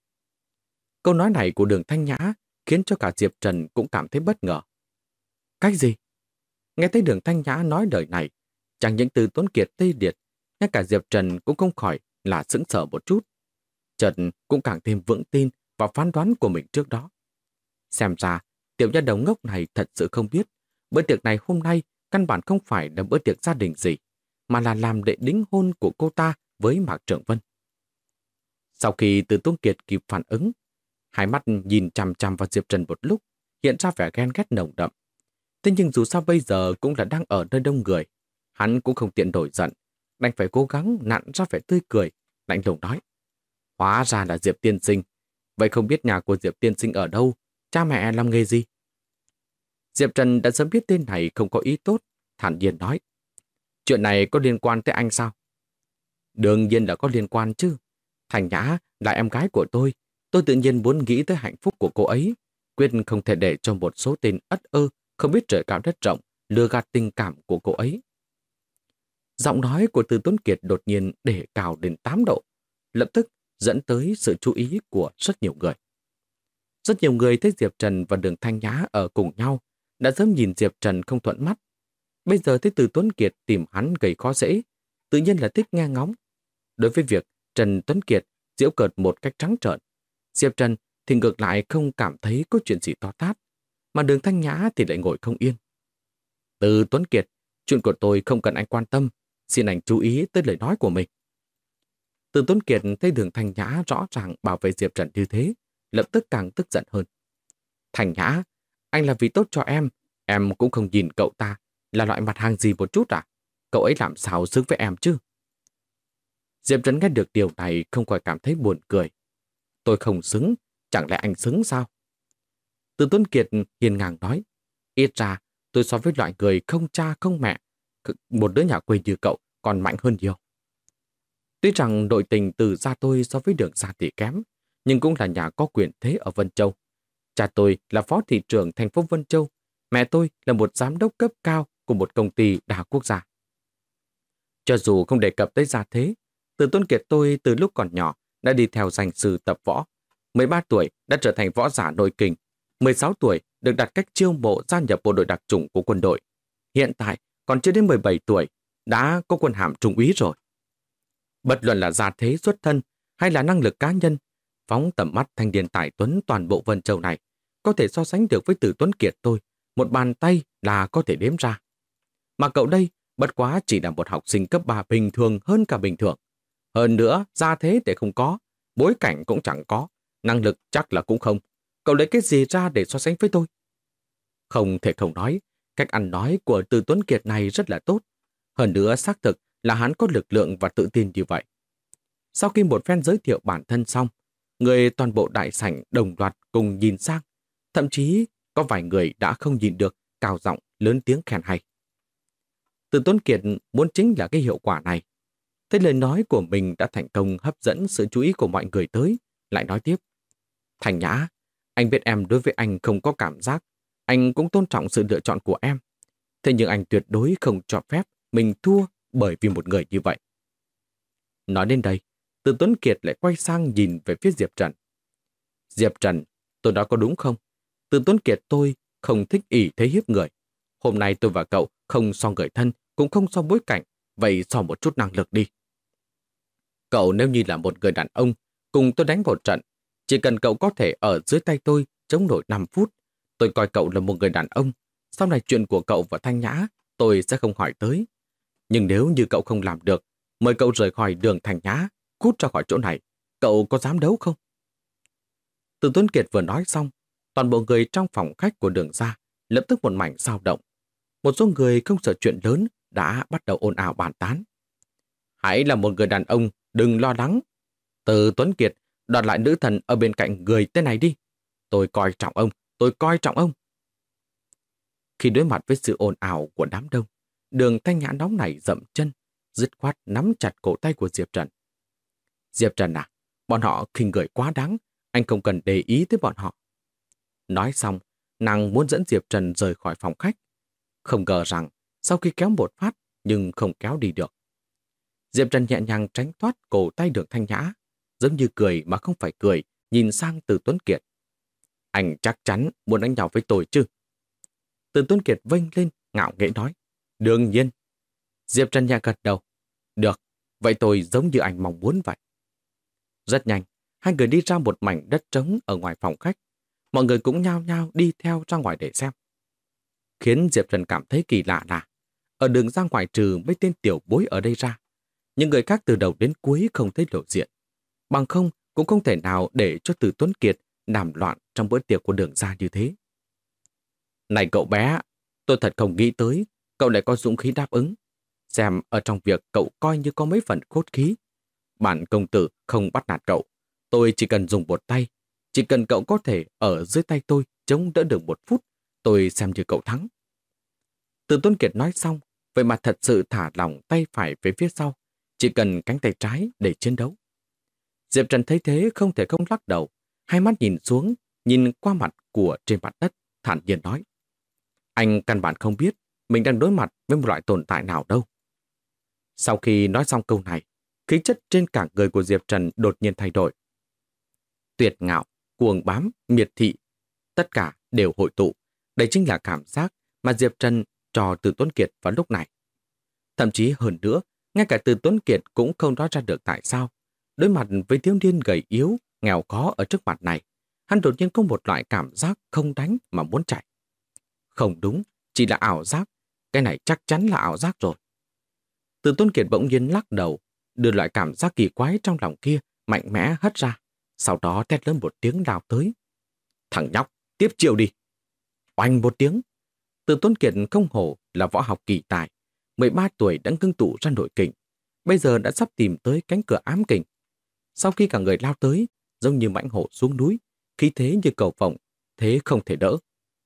Câu nói này của Đường Thanh Nhã khiến cho cả Diệp Trần cũng cảm thấy bất ngờ. Cách gì? Nghe thấy Đường Thanh Nhã nói lời này, chẳng những Từ Tuấn Kiệt tê liệt, ngay cả Diệp Trần cũng không khỏi là sững sờ một chút. Trần cũng càng thêm vững tin vào phán đoán của mình trước đó. Xem ra, tiểu nha đầu ngốc này thật sự không biết, bữa tiệc này hôm nay căn bản không phải là bữa tiệc gia đình gì, mà là làm lễ đính hôn của cô ta với Mạc Trưởng Vân. Sau khi Từ Tuấn Kiệt kịp phản ứng, hai mắt nhìn chằm chằm vào Diệp Trần một lúc, hiện ra vẻ ghen ghét nồng đậm. Thế nhưng dù sao bây giờ cũng là đang ở nơi đông người, hắn cũng không tiện nổi giận, đành phải cố gắng nặn ra vẻ tươi cười, lạnh lùng nói. Hóa ra là Diệp tiên sinh, vậy không biết nhà của Diệp tiên sinh ở đâu, cha mẹ làm nghề gì? Diệp Trần đã sớm biết tên này không có ý tốt, thản nhiên nói. Chuyện này có liên quan tới anh sao? Đương nhiên là có liên quan chứ. Thanh Nhã là em gái của tôi tự nhiên muốn nghĩ tới hạnh phúc của cô ấy, quyết không thể để cho một số tên ất ơ, không biết trời cao đất rộng, lừa gạt tình cảm của cô ấy. Giọng nói của Từ Tuấn Kiệt đột nhiên để cao đến 8 độ, lập tức dẫn tới sự chú ý của rất nhiều người. Rất nhiều người thấy Diệp Trần và Đường Thanh Nhã ở cùng nhau, đã sớm nhìn Diệp Trần không thuận mắt. Bây giờ thấy Từ Tuấn Kiệt tìm hắn gây khó dễ, tự nhiên là thích nghe ngóng. Đối với việc Trần Tuấn Kiệt giễu cợt một cách trắng trợn, Diệp Trần thì ngược lại không cảm thấy có chuyện gì to tát, mà Đường Thanh Nhã thì lại ngồi không yên. Từ Tuấn Kiệt, chuyện của tôi không cần anh quan tâm, xin anh chú ý tới lời nói của mình. Từ Tuấn Kiệt thấy Đường Thanh Nhã rõ ràng bảo vệ Diệp Trần như thế, lập tức càng tức giận hơn. Thanh Nhã, anh là vì tốt cho em cũng không nhìn cậu ta là loại mặt hàng gì một chút à? Cậu ấy làm sao xứng với em chứ? Diệp Trần nghe được điều này không khỏi cảm thấy buồn cười. Tôi không xứng, chẳng lẽ anh xứng sao? Từ Tuấn Kiệt hiền ngang nói, ít ra tôi so với loại người không cha không mẹ, một đứa nhà quê như cậu còn mạnh hơn nhiều. Tuy rằng nội tình Từ gia tôi so với Đường gia thì kém, nhưng cũng là nhà có quyền thế ở Vân Châu. Cha tôi là phó thị trưởng thành phố Vân Châu, mẹ tôi là một giám đốc cấp cao của một công ty đa quốc gia. Cho dù không đề cập tới gia thế, Từ Tuấn Kiệt tôi từ lúc còn nhỏ đã đi theo danh sư tập võ. 13 tuổi đã trở thành võ giả nội kình, 16 tuổi được đặt cách chiêu mộ gia nhập bộ đội đặc chủng của quân đội. Hiện tại còn chưa đến 17 tuổi đã có quân hàm trung úy rồi. Bất luận là gia thế xuất thân hay là năng lực cá nhân, phóng tầm mắt thanh niên tài tuấn toàn bộ Vân Châu này có thể so sánh được với Từ Tuấn Kiệt tôi, một bàn tay là có thể đếm ra. Mà cậu đây bất quá chỉ là một học sinh cấp 3 bình thường hơn cả bình thường. Hơn nữa, gia thế để không có, bối cảnh cũng chẳng có, năng lực chắc là cũng không. Cậu lấy cái gì ra để so sánh với tôi? Không thể không nói, cách ăn nói của Từ Tuấn Kiệt này rất là tốt. Hơn nữa xác thực là hắn có lực lượng và tự tin như vậy. Sau khi một phen giới thiệu bản thân xong, người toàn bộ đại sảnh đồng loạt cùng nhìn sang. Thậm chí có vài người đã không nhìn được, cao giọng lớn tiếng khen hay. Từ Tuấn Kiệt muốn chính là cái hiệu quả này. Thế lời nói của mình đã thành công hấp dẫn sự chú ý của mọi người tới, lại nói tiếp. Thành Nhã, anh biết em đối với anh không có cảm giác, anh cũng tôn trọng sự lựa chọn của em. Thế nhưng anh tuyệt đối không cho phép mình thua bởi vì một người như vậy. Nói đến đây, Từ Tuấn Kiệt lại quay sang nhìn về phía Diệp Trần. Diệp Trần, tôi nói có đúng không? Từ Tuấn Kiệt tôi không thích ỷ thế hiếp người. Hôm nay tôi và cậu không so người thân, cũng không so bối cảnh, vậy so một chút năng lực đi. Cậu nếu như là một người đàn ông, cùng tôi đánh một trận, chỉ cần cậu có thể ở dưới tay tôi chống nổi 5 phút, tôi coi cậu là một người đàn ông. Sau này chuyện của cậu và Thanh Nhã, tôi sẽ không hỏi tới. Nhưng nếu như cậu không làm được, mời cậu rời khỏi đường Thanh Nhã, cút ra khỏi chỗ này. Cậu có dám đấu không? Từ Tuấn Kiệt vừa nói xong, toàn bộ người trong phòng khách của đường ra lập tức một mảnh dao động. Một số người không sợ chuyện lớn đã bắt đầu ồn ào bàn tán. Hãy là một người đàn ông, đừng lo lắng. Từ Tuấn Kiệt, đoạt lại nữ thần ở bên cạnh người tên này đi. Tôi coi trọng ông, tôi coi trọng ông. Khi đối mặt với sự ồn ào của đám đông, đường Thanh Nhã nóng nảy dậm chân, dứt khoát nắm chặt cổ tay của Diệp Trần. Diệp Trần à, bọn họ khinh người quá đáng, anh không cần để ý tới bọn họ. Nói xong, nàng muốn dẫn Diệp Trần rời khỏi phòng khách. Không ngờ rằng, sau khi kéo một phát, nhưng không kéo đi được. Diệp Trần nhẹ nhàng tránh thoát cổ tay đường Thanh Nhã, giống như cười mà không phải cười, nhìn sang Từ Tuấn Kiệt. Anh chắc chắn muốn đánh nhau với tôi chứ? Từ Tuấn Kiệt vênh lên, ngạo nghễ nói. Đương nhiên. Diệp Trần nhẹ gật đầu. Được, vậy tôi giống như anh mong muốn vậy. Rất nhanh, hai người đi ra một mảnh đất trống ở ngoài phòng khách. Mọi người cũng nhao nhao đi theo ra ngoài để xem. Khiến Diệp Trần cảm thấy kỳ lạ là ở đường ra ngoài trừ mấy tên tiểu bối ở đây ra, những người khác từ đầu đến cuối không thấy lộ diện. Bằng không cũng không thể nào để cho Từ Tuấn Kiệt làm loạn trong bữa tiệc của đường ra như thế. Này cậu bé, tôi thật không nghĩ tới cậu lại có dũng khí đáp ứng. Xem ở trong việc cậu coi như có mấy phần cốt khí. Bản công tử không bắt nạt cậu. Tôi chỉ cần dùng một tay. Chỉ cần cậu có thể ở dưới tay tôi chống đỡ được 1 phút, tôi xem như cậu thắng. Từ Tuấn Kiệt nói xong, vậy mà thật sự thả lỏng tay phải về phía sau. Chỉ cần cánh tay trái để chiến đấu. Diệp Trần thấy thế không thể không lắc đầu. Hai mắt nhìn xuống, nhìn qua mặt của trên mặt đất, thản nhiên nói. Anh căn bản không biết mình đang đối mặt với một loại tồn tại nào đâu. Sau khi nói xong câu này, khí chất trên cả người của Diệp Trần đột nhiên thay đổi. Tuyệt ngạo, cuồng bám, miệt thị, tất cả đều hội tụ. Đây chính là cảm giác mà Diệp Trần cho Từ Tuấn Kiệt vào lúc này. Thậm chí hơn nữa, ngay cả Từ Tuấn Kiệt cũng không nói ra được tại sao. Đối mặt với thiếu niên gầy yếu, nghèo khó ở trước mặt này, hắn đột nhiên có một loại cảm giác không đánh mà muốn chạy. Không đúng, chỉ là ảo giác. Cái này chắc chắn là ảo giác rồi. Từ Tuấn Kiệt bỗng nhiên lắc đầu, đưa loại cảm giác kỳ quái trong lòng kia mạnh mẽ hất ra. Sau đó thét lớn một tiếng lao tới. Thằng nhóc, tiếp chiêu đi. Oanh một tiếng. Từ Tuấn Kiệt không hổ là võ học kỳ tài. 13 tuổi đã ngưng tụ ra nội kình. Bây giờ đã sắp tìm tới cánh cửa ám kình. Sau khi cả người lao tới, giống như mãnh hổ xuống núi, khí thế như cầu vồng, thế không thể đỡ.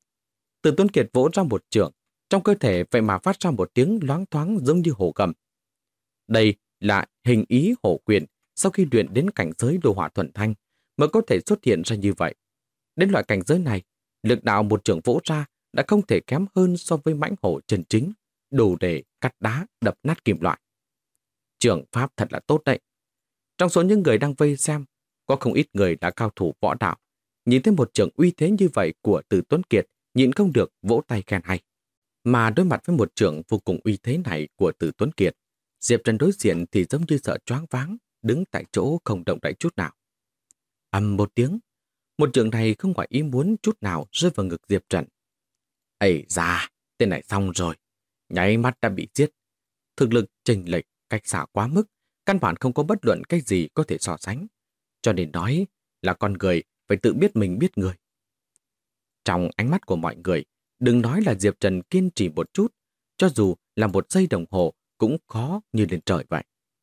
Từ Tuấn Kiệt vỗ ra một chưởng, trong cơ thể vậy mà phát ra một tiếng loáng thoáng giống như hổ gầm. Đây là hình ý hổ quyền sau khi luyện đến cảnh giới đồ hỏa thuần thanh mới có thể xuất hiện ra như vậy. Đến loại cảnh giới này, lực đạo một chưởng vỗ ra đã không thể kém hơn so với mãnh hổ chân chính, đủ để cắt đá đập nát kim loại. Chưởng pháp thật là tốt đấy. Trong số những người đang vây xem, có không ít người là cao thủ võ đạo. Nhìn thấy một chưởng uy thế như vậy của Từ Tuấn Kiệt, nhịn không được vỗ tay khen hay. Mà đối mặt với một chưởng vô cùng uy thế này của Từ Tuấn Kiệt, Diệp Trần đối diện thì giống như sợ choáng váng, đứng tại chỗ không động đậy chút nào. Ầm một tiếng, một chưởng này không ngoài ý muốn chút nào rơi vào ngực Diệp Trần. Ây da, tên này xong rồi, nháy mắt đã bị giết. Thực lực chênh lệch, cách xa quá mức, căn bản không có bất luận cái gì có thể so sánh. Cho nên nói là con người phải tự biết mình biết người. Trong ánh mắt của mọi người, đừng nói là Diệp Trần kiên trì một chút, cho dù là 1 giây đồng hồ cũng khó như lên trời vậy.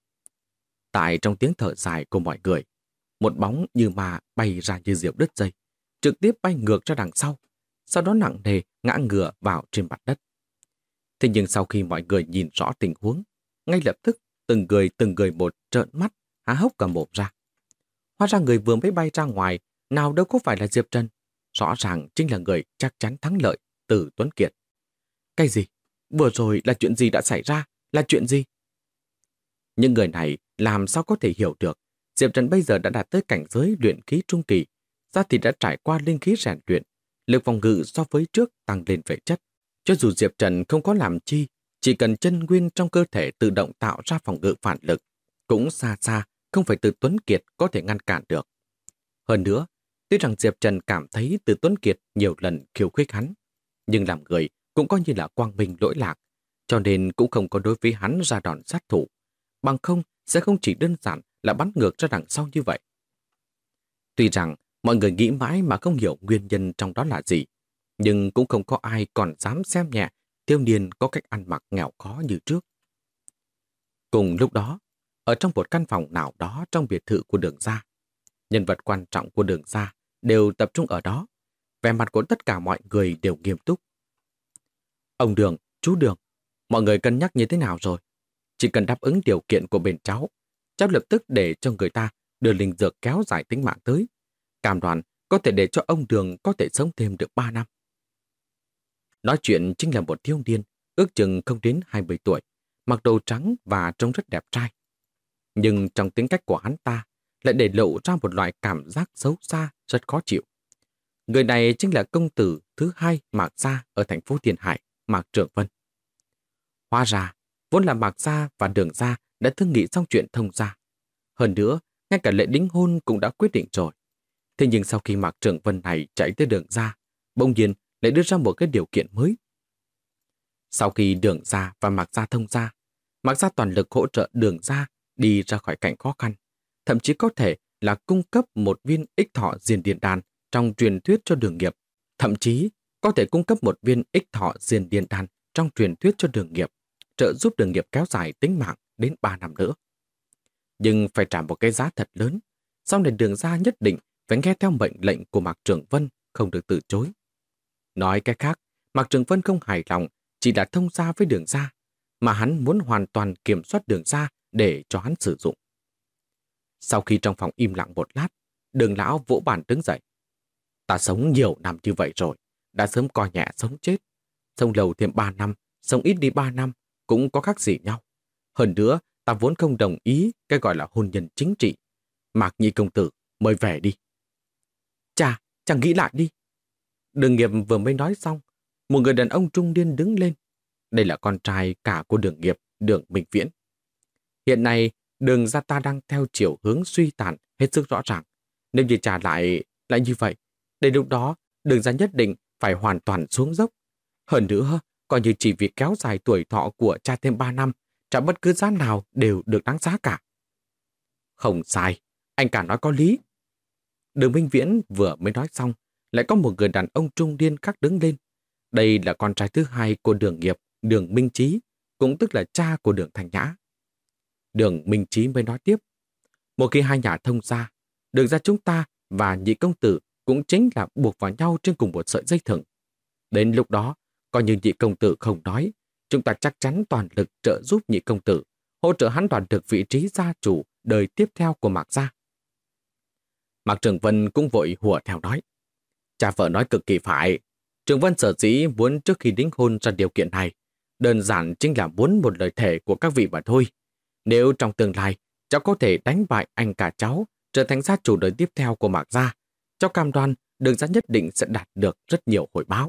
Tại trong tiếng thở dài của mọi người, một bóng như ma bay ra như diều đứt dây, trực tiếp bay ngược ra đằng sau đó nặng nề ngã ngửa vào trên mặt đất. Thế nhưng sau khi mọi người nhìn rõ tình huống, ngay lập tức từng người một trợn mắt, há hốc cả mồm ra. Hóa ra người vừa mới bay ra ngoài, nào đâu có phải là Diệp Trần. Rõ ràng chính là người chắc chắn thắng lợi, Từ Tuấn Kiệt. Cái gì? Vừa rồi là chuyện gì đã xảy ra? Là chuyện gì? Những người này làm sao có thể hiểu được Diệp Trần bây giờ đã đạt tới cảnh giới luyện khí trung kỳ, da thịt đã trải qua linh khí rèn luyện, lực phòng ngự so với trước tăng lên về chất. Cho dù Diệp Trần không có làm chi, chỉ cần chân nguyên trong cơ thể tự động tạo ra phòng ngự phản lực, cũng xa xa không phải Từ Tuấn Kiệt có thể ngăn cản được. Hơn nữa, tuy rằng Diệp Trần cảm thấy Từ Tuấn Kiệt nhiều lần khiêu khích hắn, nhưng làm người cũng coi như là quang minh lỗi lạc, cho nên cũng không có đối với hắn ra đòn sát thủ. Bằng không sẽ không chỉ đơn giản là bắn ngược ra đằng sau như vậy. Tuy rằng mọi người nghĩ mãi mà không hiểu nguyên nhân trong đó là gì, nhưng cũng không có ai còn dám xem nhẹ thiếu niên có cách ăn mặc nghèo khó như trước. Cùng lúc đó, ở trong một căn phòng nào đó trong biệt thự của Đường gia, nhân vật quan trọng của Đường gia đều tập trung ở đó. Vẻ mặt của tất cả mọi người đều nghiêm túc. Ông Đường, chú Đường, mọi người cân nhắc như thế nào rồi? Chỉ cần đáp ứng điều kiện của bên cháu lập tức để cho người ta đưa linh dược kéo dài tính mạng tới. Cam đoan có thể để cho ông Đường có thể sống thêm được 3 năm. Nói chuyện chính là một thiếu niên, ước chừng không đến 20 tuổi, mặc đồ trắng và trông rất đẹp trai. Nhưng trong tính cách của hắn ta lại để lộ ra một loại cảm giác xấu xa, rất khó chịu. Người này chính là công tử thứ hai Mạc Gia ở thành phố Tiền Hải, Mạc Trường Vân. Hóa ra, vốn là Mạc Gia và Đường Gia đã thương nghị xong chuyện thông gia. Hơn nữa, ngay cả lễ đính hôn cũng đã quyết định rồi. Thế nhưng sau khi Mạc Trường Vân này chạy tới Đường Gia, bỗng nhiên lại đưa ra một cái điều kiện mới. Sau khi Đường Gia và Mạc Gia thông gia, Mạc Gia toàn lực hỗ trợ Đường Gia đi ra khỏi cảnh khó khăn, thậm chí có thể là cung cấp một viên ích thọ diên điền đan trong truyền thuyết cho Đường Nghiệp, thậm chí có thể cung cấp một viên ích thọ diên điền đan trong truyền thuyết cho Đường Nghiệp, trợ giúp Đường Nghiệp kéo dài tính mạng đến 3 năm nữa. Nhưng phải trả một cái giá thật lớn, sau này Đường Gia nhất định phải nghe theo mệnh lệnh của Mạc Trường Vân, không được từ chối. Nói cách khác, Mạc Trường Vân không hài lòng chỉ là thông gia với Đường Gia, mà hắn muốn hoàn toàn kiểm soát Đường Gia để cho hắn sử dụng. Sau khi trong phòng im lặng một lát, Đường lão vỗ bàn đứng dậy. Ta sống nhiều năm như vậy rồi, đã sớm coi nhẹ sống chết. Sống lâu thêm 3 năm, sống ít đi 3 năm, cũng có khác gì nhau. Hơn nữa, ta vốn không đồng ý cái gọi là hôn nhân chính trị. Mạc Nhị công tử, mời về đi. Chà, chẳng nghĩ lại đi. Đường Nghiệp vừa mới nói xong, một người đàn ông trung niên đứng lên. Đây là con trai cả của Đường Nghiệp, Đường Minh Viễn. Hiện nay, Đường gia ta đang theo chiều hướng suy tàn hết sức rõ ràng. Nếu như trả lại như vậy, đến lúc đó, Đường gia nhất định phải hoàn toàn xuống dốc. Hơn nữa, coi như chỉ vì kéo dài tuổi thọ của cha thêm 3 năm, trả bất cứ giá nào đều được đáng giá cả. Không sai, anh cả nói có lý. Đường Minh Viễn vừa mới nói xong, lại có một người đàn ông trung niên khác đứng lên. Đây là con trai thứ hai của Đường Nghiệp, Đường Minh Chí, cũng tức là cha của Đường Thanh Nhã. Đường Minh Chí mới nói tiếp. Một khi hai nhà thông gia, Đường gia chúng ta và Nhị công tử cũng chính là buộc vào nhau trên cùng một sợi dây thừng. Đến lúc đó, coi như Nhị công tử không nói, chúng ta chắc chắn toàn lực trợ giúp Nhị công tử, hỗ trợ hắn đoạt được vị trí gia chủ đời tiếp theo của Mạc gia. Mạc Trường Vân cũng vội hùa theo nói. Cha vợ nói cực kỳ phải. Trường Vân sở dĩ muốn trước khi đính hôn ra điều kiện này, đơn giản chính là muốn một lời thề của các vị mà thôi. Nếu trong tương lai, cháu có thể đánh bại anh cả cháu, trở thành gia chủ đời tiếp theo của Mạc gia, cháu cam đoan Đường gia nhất định sẽ đạt được rất nhiều hồi báo.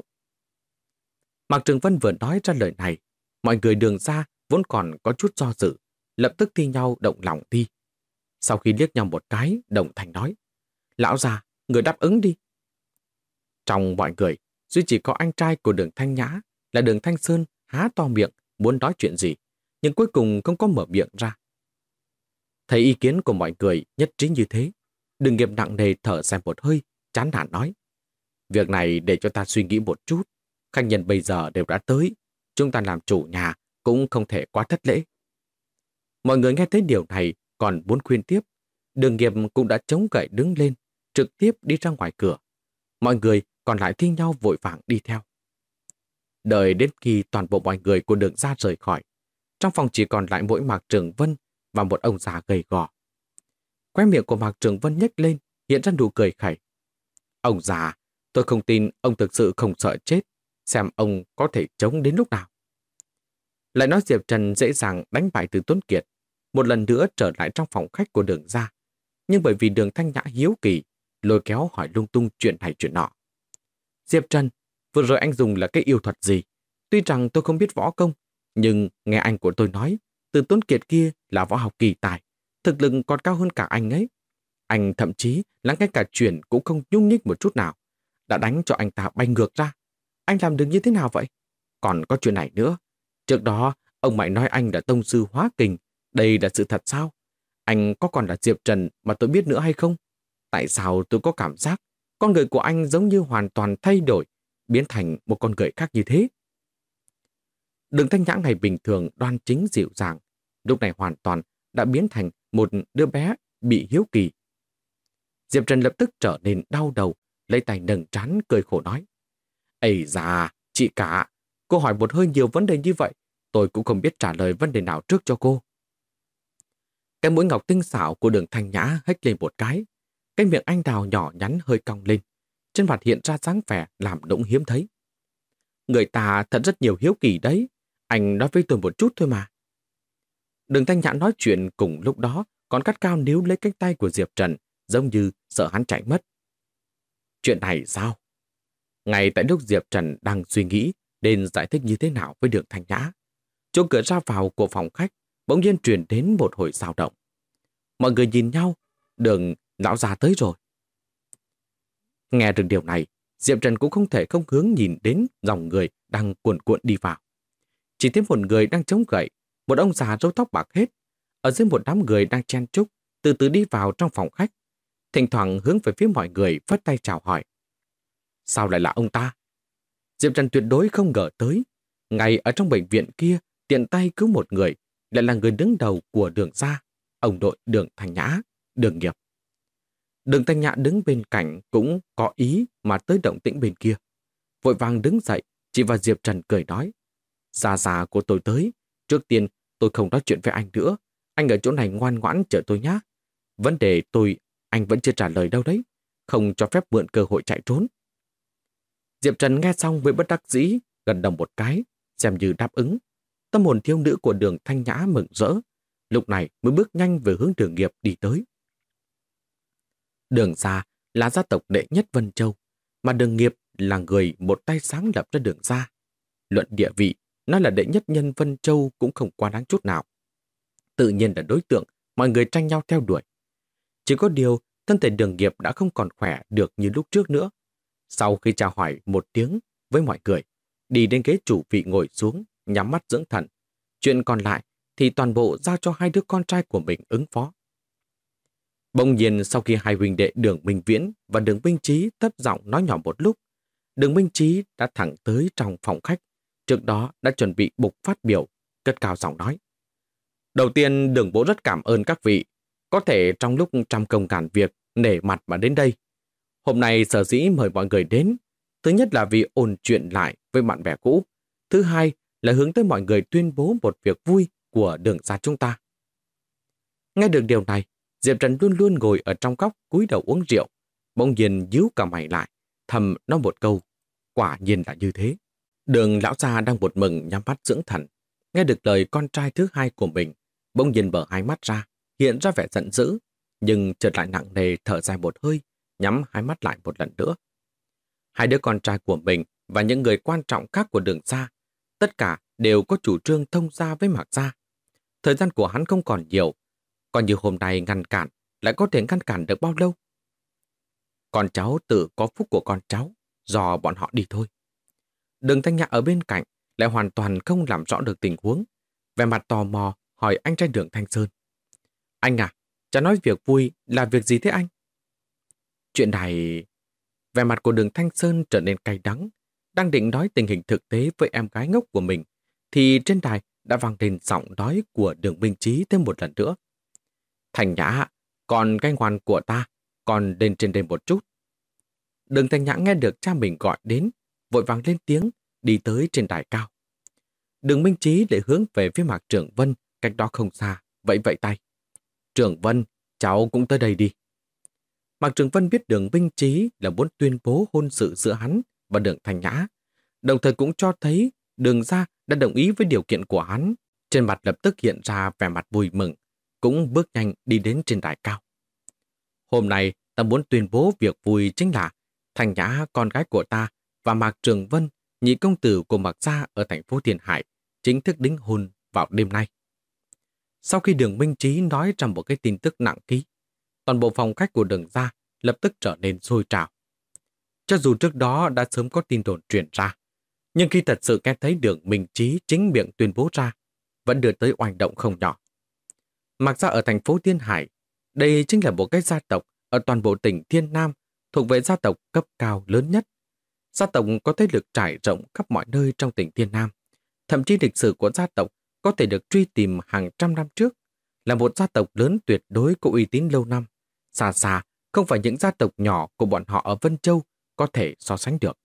Mạc Trường Vân vừa nói ra lời này, mọi người Đường gia vốn còn có chút do dự, lập tức thi nhau động lòng thi. Sau khi liếc nhau một cái, đồng thanh nói. Lão già, người đáp ứng đi. Trong mọi người, duy chỉ có anh trai của Đường Thanh Nhã là Đường Thanh Sơn há to miệng muốn nói chuyện gì, nhưng cuối cùng không có mở miệng ra. Thấy ý kiến của mọi người nhất trí như thế, Đường Nghiệp nặng nề thở dài một hơi, chán nản nói. Việc này để cho ta suy nghĩ một chút. Khách nhân bây giờ đều đã tới, chúng ta làm chủ nhà cũng không thể quá thất lễ. Mọi người nghe thấy điều này còn muốn khuyên tiếp. Đường Nghiệp cũng đã chống gậy đứng lên, trực tiếp đi ra ngoài cửa. Mọi người còn lại thi nhau vội vàng đi theo. Đợi đến khi toàn bộ mọi người của Đường gia rời khỏi, trong phòng chỉ còn lại mỗi Mạc Trường Vân và một ông già gầy gò. Khóe miệng của Mạc Trường Vân nhếch lên, hiện ra nụ cười khẩy. Ông già, tôi không tin ông thực sự không sợ chết, xem ông có thể chống đến lúc nào. Lại nói Diệp Trần dễ dàng đánh bại Từ Tuấn Kiệt, một lần nữa trở lại trong phòng khách của Đường gia. Nhưng bởi vì Đường Thanh Nhã hiếu kỳ, lôi kéo hỏi lung tung chuyện này chuyện nọ. Diệp Trần, vừa rồi anh dùng là cái yêu thuật gì? Tuy rằng tôi không biết võ công, nhưng nghe anh của tôi nói, Từ Tuấn Kiệt kia là võ học kỳ tài, thực lực còn cao hơn cả anh ấy. Anh thậm chí là ngay cả chuyện cũng không nhúc nhích một chút nào, đã đánh cho anh ta bay ngược ra. Anh làm được như thế nào vậy? Còn có chuyện này nữa. Trước đó, ông mày nói anh là tông sư hóa kình. Đây là sự thật sao? Anh có còn là Diệp Trần mà tôi biết nữa hay không? Tại sao tôi có cảm giác con người của anh giống như hoàn toàn thay đổi, biến thành một con người khác như thế? Đường Thanh Nhã ngày bình thường đoan chính dịu dàng, lúc này hoàn toàn đã biến thành một đứa bé bị hiếu kỳ. Diệp Trần lập tức trở nên đau đầu, lấy tay nâng trán cười khổ nói. Ây da, chị cả, cô hỏi một hơi nhiều vấn đề như vậy, tôi cũng không biết trả lời vấn đề nào trước cho cô. Cái mũi ngọc tinh xảo của Đường Thanh Nhã hếch lên một cái miệng anh đào nhỏ nhắn hơi cong lên, trên mặt hiện ra dáng vẻ làm nũng hiếm thấy. Người ta thật rất nhiều hiếu kỳ đấy, anh nói với tôi một chút thôi mà. Đường Thanh Nhã nói chuyện cùng lúc đó còn cắt cao níu lấy cánh tay của Diệp Trần, giống như sợ hắn chạy mất. Chuyện này sao? Ngay tại lúc Diệp Trần đang suy nghĩ nên giải thích như thế nào với Đường Thanh Nhã, chỗ cửa ra vào của phòng khách bỗng nhiên truyền đến một hồi dao động. Mọi người nhìn nhau, Đường lão già tới rồi. Nghe được điều này, Diệp Trần cũng không thể không hướng nhìn đến dòng người đang cuồn cuộn đi vào. Chỉ thấy một người đang chống gậy, một ông già râu tóc bạc hết, ở dưới một đám người đang chen chúc, từ từ đi vào trong phòng khách, thỉnh thoảng hướng về phía mọi người phất tay chào hỏi. Sao lại là ông ta? Diệp Trần tuyệt đối không ngờ tới, ngay ở trong bệnh viện kia, tiện tay cứu một người, lại là người đứng đầu của Đường gia, ông đội Đường Thanh Nhã, Đường Nghiệp. Đường Thanh Nhã đứng bên cạnh cũng có ý mà tới động tĩnh bên kia. Vội vàng đứng dậy, chỉ vào Diệp Trần cười nói. Già của tôi tới, trước tiên tôi không nói chuyện với anh nữa, anh ở chỗ này ngoan ngoãn chờ tôi nhé. Vấn đề anh vẫn chưa trả lời đâu đấy, không cho phép mượn cơ hội chạy trốn. Diệp Trần nghe xong với bất đắc dĩ, gật đầu một cái, xem như đáp ứng. Tâm hồn thiếu nữ của Đường Thanh Nhã mừng rỡ, lúc này mới bước nhanh về hướng Đường Nghiệp đi tới. Đường gia là gia tộc đệ nhất Vân Châu, mà Đường Nghiệp là người một tay sáng lập ra Đường gia. Luận địa vị, nói là đệ nhất nhân Vân Châu cũng không quá đáng chút nào. Tự nhiên là đối tượng mọi người tranh nhau theo đuổi. Chỉ có điều, thân thể Đường Nghiệp đã không còn khỏe được như lúc trước nữa. Sau khi chào hỏi một tiếng với mọi người, đi đến ghế chủ vị ngồi xuống, nhắm mắt dưỡng thần. Chuyện còn lại thì toàn bộ giao cho hai đứa con trai của mình ứng phó. Bỗng nhiên sau khi hai huynh đệ Đường Minh Viễn và Đường Minh Trí thấp giọng nói nhỏ một lúc, Đường Minh Trí đã thẳng tới trong phòng khách, trước đó đã chuẩn bị bục phát biểu, cất cao giọng nói. Đầu tiên, Đường bố rất cảm ơn các vị, có thể trong lúc trăm công ngàn việc, nể mặt mà đến đây. Hôm nay sở dĩ mời mọi người đến, thứ nhất là vì ôn chuyện lại với bạn bè cũ, thứ hai là hướng tới mọi người tuyên bố một việc vui của Đường gia chúng ta. Nghe được điều này, Diệp Trần luôn luôn ngồi ở trong góc cúi đầu uống rượu, bỗng nhiên nhíu cả mày lại, thầm nói một câu, quả nhiên là như thế. Đường lão gia đang buồn mừng nhắm mắt dưỡng thần, nghe được lời con trai thứ hai của mình, bỗng nhiên mở hai mắt ra, hiện ra vẻ giận dữ, nhưng chợt lại nặng nề thở dài một hơi, nhắm hai mắt lại một lần nữa. Hai đứa con trai của mình và những người quan trọng khác của Đường gia, tất cả đều có chủ trương thông gia với Mạc gia. Thời gian của hắn không còn nhiều, còn như hôm nay ngăn cản, lại có thể ngăn cản được bao lâu? Con cháu tự có phúc của con cháu, do bọn họ đi thôi. Đường Thanh Nhã ở bên cạnh lại hoàn toàn không làm rõ được tình huống, vẻ mặt tò mò hỏi anh trai Đường Thanh Sơn. Anh à, cháu nói việc vui là việc gì thế anh? Chuyện này... Vẻ mặt của Đường Thanh Sơn trở nên cay đắng, đang định nói tình hình thực tế với em gái ngốc của mình, thì trên đài đã vang lên giọng nói của Đường Minh Trí thêm một lần nữa. Thanh Nhã, còn cái ngoan của ta, còn lên trên đây một chút. Đường Thanh Nhã nghe được cha mình gọi đến, vội vàng lên tiếng, đi tới trên đài cao. Đường Minh Trí lại hướng về phía Mạc Trường Vân, cách đó không xa, vẫy vẫy tay. Trường Vân, cháu cũng tới đây đi. Mạc Trường Vân biết Đường Minh Chí là muốn tuyên bố hôn sự giữa hắn và Đường Thanh Nhã, đồng thời cũng cho thấy Đường gia đã đồng ý với điều kiện của hắn. Trên mặt lập tức hiện ra vẻ mặt vui mừng, cũng bước nhanh đi đến trên đài cao. Hôm nay ta muốn tuyên bố việc vui chính là Thanh Nhã, con gái của ta, và Mạc Trường Vân, nhị công tử của Mạc gia ở thành phố Thiên Hải, chính thức đính hôn vào đêm nay. Sau khi Đường Minh Chí nói ra một cái tin tức nặng ký, toàn bộ phòng khách của Đường gia lập tức trở nên sôi trào. Cho dù trước đó đã sớm có tin đồn truyền ra, nhưng khi thật sự nghe thấy Đường Minh Chí chính miệng tuyên bố ra, vẫn đưa tới oanh động không nhỏ. Mạc gia ở thành phố Thiên Hải, đây chính là một cái gia tộc ở toàn bộ tỉnh Thiên Nam, thuộc về gia tộc cấp cao lớn nhất. Gia tộc có thế lực trải rộng khắp mọi nơi trong tỉnh Thiên Nam. Thậm chí lịch sử của gia tộc có thể được truy tìm hàng trăm năm trước, là một gia tộc lớn tuyệt đối có uy tín lâu năm. Xa xa, không phải những gia tộc nhỏ của bọn họ ở Vân Châu có thể so sánh được.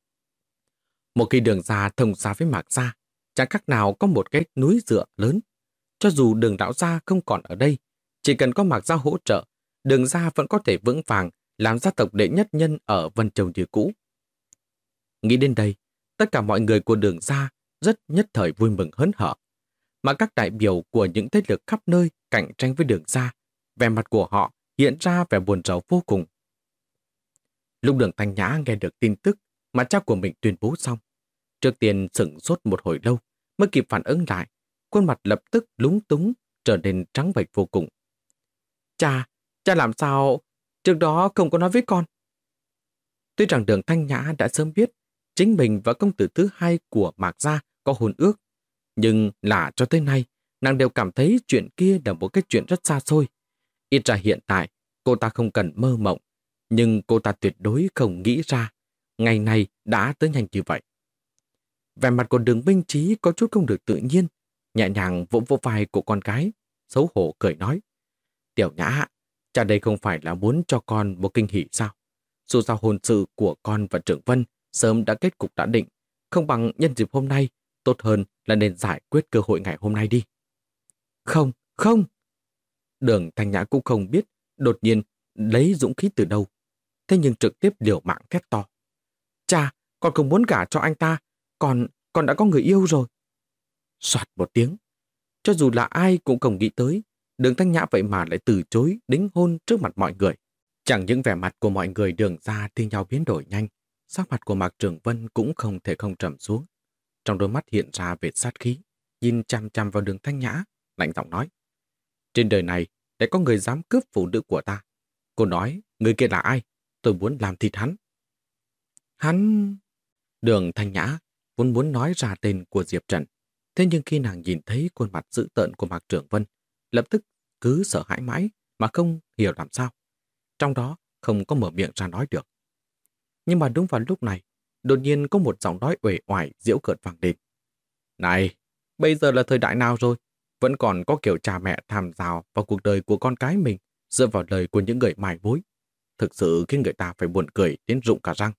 Một khi Đường gia thông gia với Mạc gia, chẳng khác nào có một cái núi dựa lớn. Cho dù Đường lão gia không còn ở đây, chỉ cần có Mạc gia hỗ trợ, Đường gia vẫn có thể vững vàng làm gia tộc đệ nhất nhân ở Vân Châu như cũ. Nghĩ đến đây, tất cả mọi người của Đường gia rất nhất thời vui mừng hớn hở. Mà các đại biểu của những thế lực khắp nơi cạnh tranh với Đường gia, vẻ mặt của họ hiện ra vẻ buồn rầu vô cùng. Lúc Đường Thanh Nhã nghe được tin tức mà cha của mình tuyên bố xong, trước tiên sửng sốt một hồi lâu mới kịp phản ứng lại, khuôn mặt lập tức lúng túng, trở nên trắng bệch vô cùng. Cha làm sao trước đó không có nói với con? Tuy rằng Đường Thanh Nhã đã sớm biết chính mình và công tử thứ hai của Mạc gia có hôn ước, nhưng là cho tới nay, nàng đều cảm thấy chuyện kia là một cái chuyện rất xa xôi. Ít ra hiện tại, cô ta không cần mơ mộng, nhưng cô ta tuyệt đối không nghĩ ra ngày này đã tới nhanh như vậy. Vẻ mặt của Đường Minh Chí có chút không được tự nhiên, nhẹ nhàng vỗ vỗ vai của con gái, xấu hổ cười nói: Tiểu Nhã, cha đây không phải là muốn cho con một kinh hỉ sao? Dù sao hôn sự của con và Trưởng Vân sớm đã kết cục đã định, không bằng nhân dịp hôm nay, tốt hơn là nên giải quyết cơ hội ngày hôm nay đi. Không, không! Đường Thanh Nhã cũng không biết đột nhiên lấy dũng khí từ đâu, thế nhưng trực tiếp liều mạng thét to: Cha, con không muốn gả cho anh ta, con đã có người yêu rồi. Soạt một tiếng, cho dù là ai cũng không nghĩ tới, Đường Thanh Nhã vậy mà lại từ chối đính hôn trước mặt mọi người. Chẳng những vẻ mặt của mọi người Đường ra thi nhau biến đổi nhanh, sắc mặt của Mạc Trường Vân cũng không thể không trầm xuống. Trong đôi mắt hiện ra vẻ sát khí, nhìn chằm chằm vào Đường Thanh Nhã, lạnh giọng nói: Trên đời này lại có người dám cướp phụ nữ của ta. Cô nói, người kia là ai? Tôi muốn làm thịt hắn. Hắn... Đường Thanh Nhã vốn muốn nói ra tên của Diệp Trần. Thế nhưng khi nàng nhìn thấy khuôn mặt dữ tợn của Mạc Trường Vân, lập tức cứ sợ hãi mãi mà không hiểu làm sao. Trong đó không có mở miệng ra nói được. Nhưng mà đúng vào lúc này, đột nhiên có một giọng nói uể oải giễu cợt vang lên. Này, bây giờ là thời đại nào rồi? Vẫn còn có kiểu cha mẹ tham gia vào cuộc đời của con cái mình dựa vào lời của những người mài mối. Thực sự khiến người ta phải buồn cười đến rụng cả răng.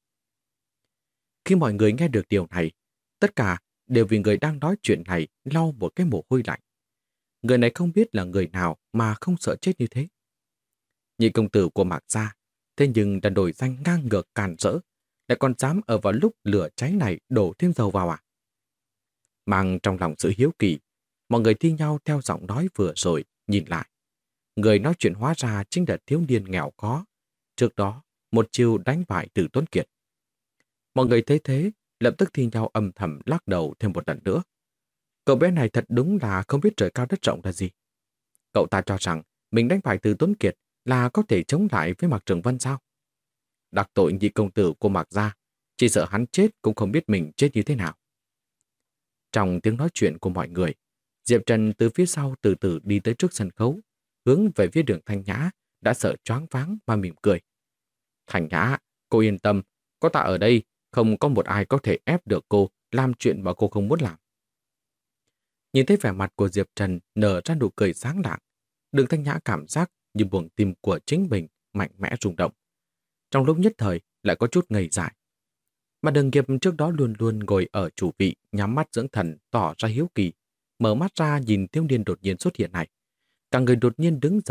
Khi mọi người nghe được điều này, tất cả đều vì người đang nói chuyện này lau một cái mồ hôi lạnh. Người này không biết là người nào mà không sợ chết như thế. Nhị công tử của Mạc gia, thế nhưng đã đổi danh ngang ngược càn rỡ, lại còn dám ở vào lúc lửa cháy này đổ thêm dầu vào à? Mang trong lòng sự hiếu kỳ, mọi người thi nhau theo giọng nói vừa rồi nhìn lại. Người nói chuyện hóa ra chính là thiếu niên nghèo khó. Trước đó, một chiêu đánh bại Từ Tuấn Kiệt. Mọi người thấy thế, lập tức thi nhau âm thầm lắc đầu thêm một lần nữa. Cậu bé này thật đúng là không biết trời cao đất rộng là gì. Cậu ta cho rằng mình đánh bại Từ Tuấn Kiệt là có thể chống lại với Mạc Trường Vân sao? Đặc tội nhị công tử của Mạc gia, chỉ sợ hắn chết cũng không biết mình chết như thế nào. Trong tiếng nói chuyện của mọi người, Diệp Trần từ phía sau từ từ đi tới trước sân khấu, hướng về phía Đường Thanh Nhã, đã sợ choáng váng mà mỉm cười. Thanh Nhã, cô yên tâm, có ta ở đây, không có một ai có thể ép được cô làm chuyện mà cô không muốn làm. Nhìn thấy vẻ mặt của Diệp Trần nở ra nụ cười sáng lạng, Đường Thanh Nhã cảm giác như buồng tim của chính mình mạnh mẽ rung động. Trong lúc nhất thời lại có chút ngây dại. Mà Đường Nghiệp trước đó luôn luôn ngồi ở chủ vị nhắm mắt dưỡng thần tỏ ra hiếu kỳ, mở mắt ra nhìn thiếu niên đột nhiên xuất hiện này. Cả người đột nhiên đứng dậy,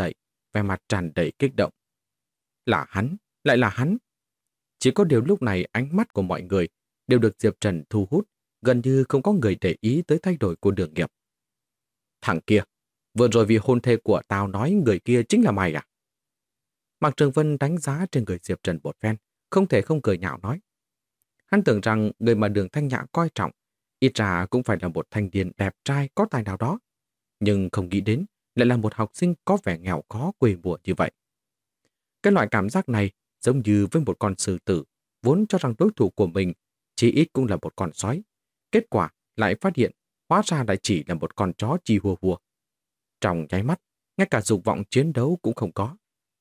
vẻ mặt tràn đầy kích động. Là hắn, lại là hắn. Chỉ có điều lúc này ánh mắt của mọi người đều được Diệp Trần thu hút, gần như không có người để ý tới thay đổi của Đường Nghiệp. Thằng kia, vừa rồi vì hôn thê của tao nói người kia chính là mày à? Mạc Trường Vân đánh giá trên người Diệp Trần một phen, không thể không cười nhạo nói. Hắn tưởng rằng người mà Đường Thanh Nhã coi trọng, ít ra cũng phải là một thanh niên đẹp trai có tài nào đó. Nhưng không nghĩ đến lại là một học sinh có vẻ nghèo khó quê mùa như vậy. Cái loại cảm giác này giống như với một con sư tử, vốn cho rằng đối thủ của mình chỉ ít cũng là một con sói. Kết quả lại phát hiện hóa ra lại chỉ là một con chó chi hùa hùa. Trong nháy mắt, ngay cả dục vọng chiến đấu cũng không có.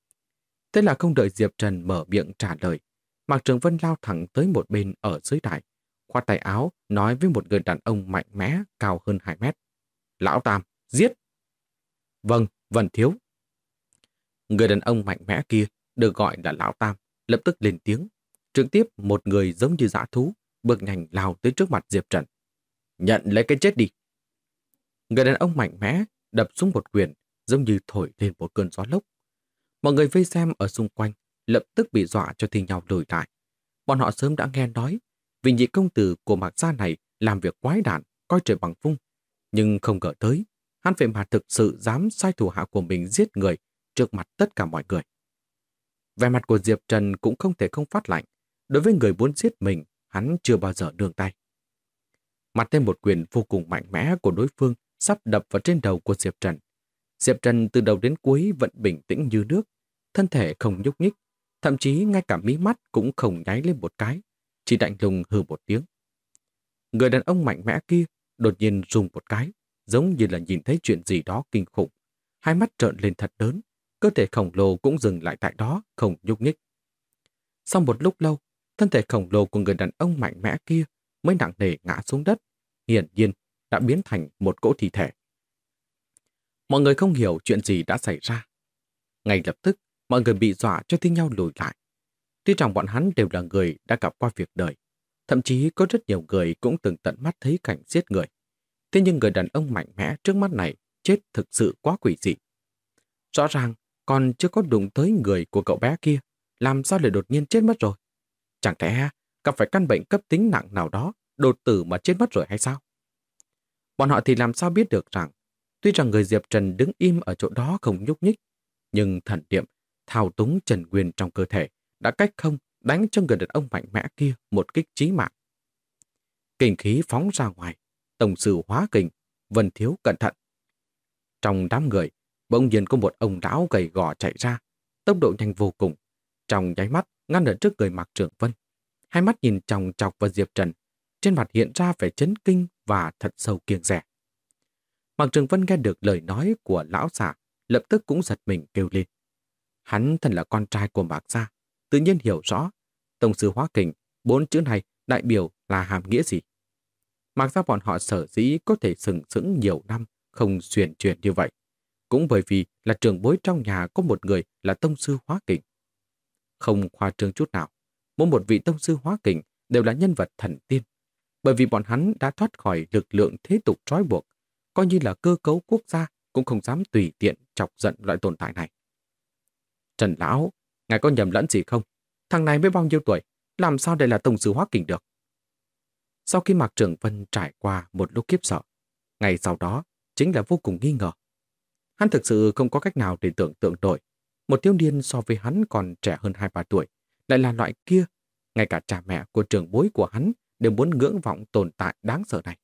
Thế là không đợi Diệp Trần mở miệng trả lời, Mạc Trường Vân lao thẳng tới một bên ở dưới đài, khoát tay áo nói với một người đàn ông mạnh mẽ cao hơn 2 mét. Lão Tam, giết! Vâng, Vân Thiếu. Người đàn ông mạnh mẽ kia được gọi là Lão Tam, lập tức lên tiếng. Trực tiếp một người giống như dã thú, bước nhanh lao tới trước mặt Diệp Trần. Nhận lấy cái chết đi! Người đàn ông mạnh mẽ đập xuống một quyền, giống như thổi lên một cơn gió lốc. Mọi người vây xem ở xung quanh lập tức bị dọa cho thi nhau lùi lại. Bọn họ sớm đã nghe nói vị nhị công tử của Mạc gia này làm việc quái đản, coi trời bằng vung, nhưng không ngờ tới hắn vậy mà thực sự dám sai thủ hạ của mình giết người trước mặt tất cả mọi người. Vẻ mặt của Diệp Trần cũng không thể không phát lạnh. Đối với người muốn giết mình, hắn chưa bao giờ nương tay. Mặt thêm một quyền vô cùng mạnh mẽ của đối phương sắp đập vào trên đầu của Diệp Trần. Diệp Trần từ đầu đến cuối vẫn bình tĩnh như nước, thân thể không nhúc nhích, thậm chí ngay cả mí mắt cũng không nháy lên một cái, chỉ lạnh lùng hừ một tiếng. Người đàn ông mạnh mẽ kia đột nhiên rung một cái, giống như là nhìn thấy chuyện gì đó kinh khủng. Hai mắt trợn lên thật lớn, cơ thể khổng lồ cũng dừng lại tại đó, không nhúc nhích. Sau một lúc lâu, thân thể khổng lồ của người đàn ông mạnh mẽ kia mới nặng nề ngã xuống đất, hiển nhiên đã biến thành một cỗ thi thể. Mọi người không hiểu chuyện gì đã xảy ra. Ngay lập tức, mọi người bị dọa cho thi nhau lùi lại. Tuy rằng bọn hắn đều là người đã gặp qua việc đời, thậm chí có rất nhiều người cũng từng tận mắt thấy cảnh giết người. Thế nhưng người đàn ông mạnh mẽ trước mắt này chết thực sự quá quỷ dị. Rõ ràng còn chưa có đụng tới người của cậu bé kia, làm sao lại đột nhiên chết mất rồi? Chẳng lẽ gặp phải căn bệnh cấp tính nặng nào đó, đột tử mà chết mất rồi hay sao? Bọn họ thì làm sao biết được rằng, tuy rằng người Diệp Trần đứng im ở chỗ đó không nhúc nhích, nhưng thần niệm thao túng Trần Nguyên trong cơ thể đã cách không đánh cho người đàn ông mạnh mẽ kia một kích chí mạng. Kình khí phóng ra ngoài, tổng sư hóa kình, Vân Thiếu cẩn thận. Trong đám người, bỗng nhiên có một ông lão gầy gò chạy ra, tốc độ nhanh vô cùng, trong nháy mắt ngăn ở trước người Mạc Trường Vân. Hai mắt nhìn chòng chọc vào Diệp Trần, trên mặt hiện ra vẻ chấn kinh và thật sâu kiêng dè. Mạc Trường Vân nghe được lời nói của lão giả, lập tức cũng giật mình kêu lên. Hắn thân là con trai của Mạc gia, tự nhiên hiểu rõ tổng sư hóa kình, 4 chữ này đại biểu là hàm nghĩa gì. Mạc gia bọn họ sở dĩ có thể sừng sững nhiều năm không xuyển chuyển như vậy, cũng bởi vì là trưởng bối trong nhà có một người là tông sư hóa kình. Không khoa trương chút nào, mỗi một vị tông sư hóa kình đều là nhân vật thần tiên, bởi vì bọn hắn đã thoát khỏi lực lượng thế tục trói buộc, coi như là cơ cấu quốc gia cũng không dám tùy tiện chọc giận loại tồn tại này. Trần lão, ngài có nhầm lẫn gì không? Thằng này mới bao nhiêu tuổi, làm sao đây là tông sư hóa kình được? Sau khi Mạc Trường Vân trải qua một lúc khiếp sợ, ngày sau đó chính là vô cùng nghi ngờ. Hắn thực sự không có cách nào để tưởng tượng nổi. Một thiếu niên so với hắn còn trẻ hơn 2-3 tuổi, lại là loại kia. Ngay cả cha mẹ của trưởng bối của hắn đều muốn ngưỡng vọng tồn tại đáng sợ này.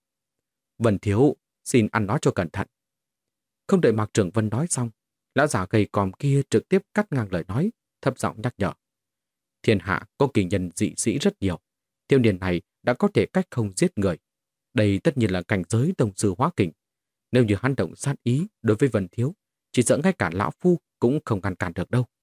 Vân Thiếu, xin ăn nói cho cẩn thận. Không đợi Mạc Trường Vân nói xong, lão già gầy còm kia trực tiếp cắt ngang lời nói, thấp giọng nhắc nhở. Thiên hạ có kỳ nhân dị sĩ rất nhiều. Thiếu niên này đã có thể cách không giết người. Đây tất nhiên là cảnh giới tông sư hóa kình. Nếu như hắn động sát ý đối với Vân Thiếu, chỉ sợ ngay cả lão phu cũng không ngăn cản được đâu.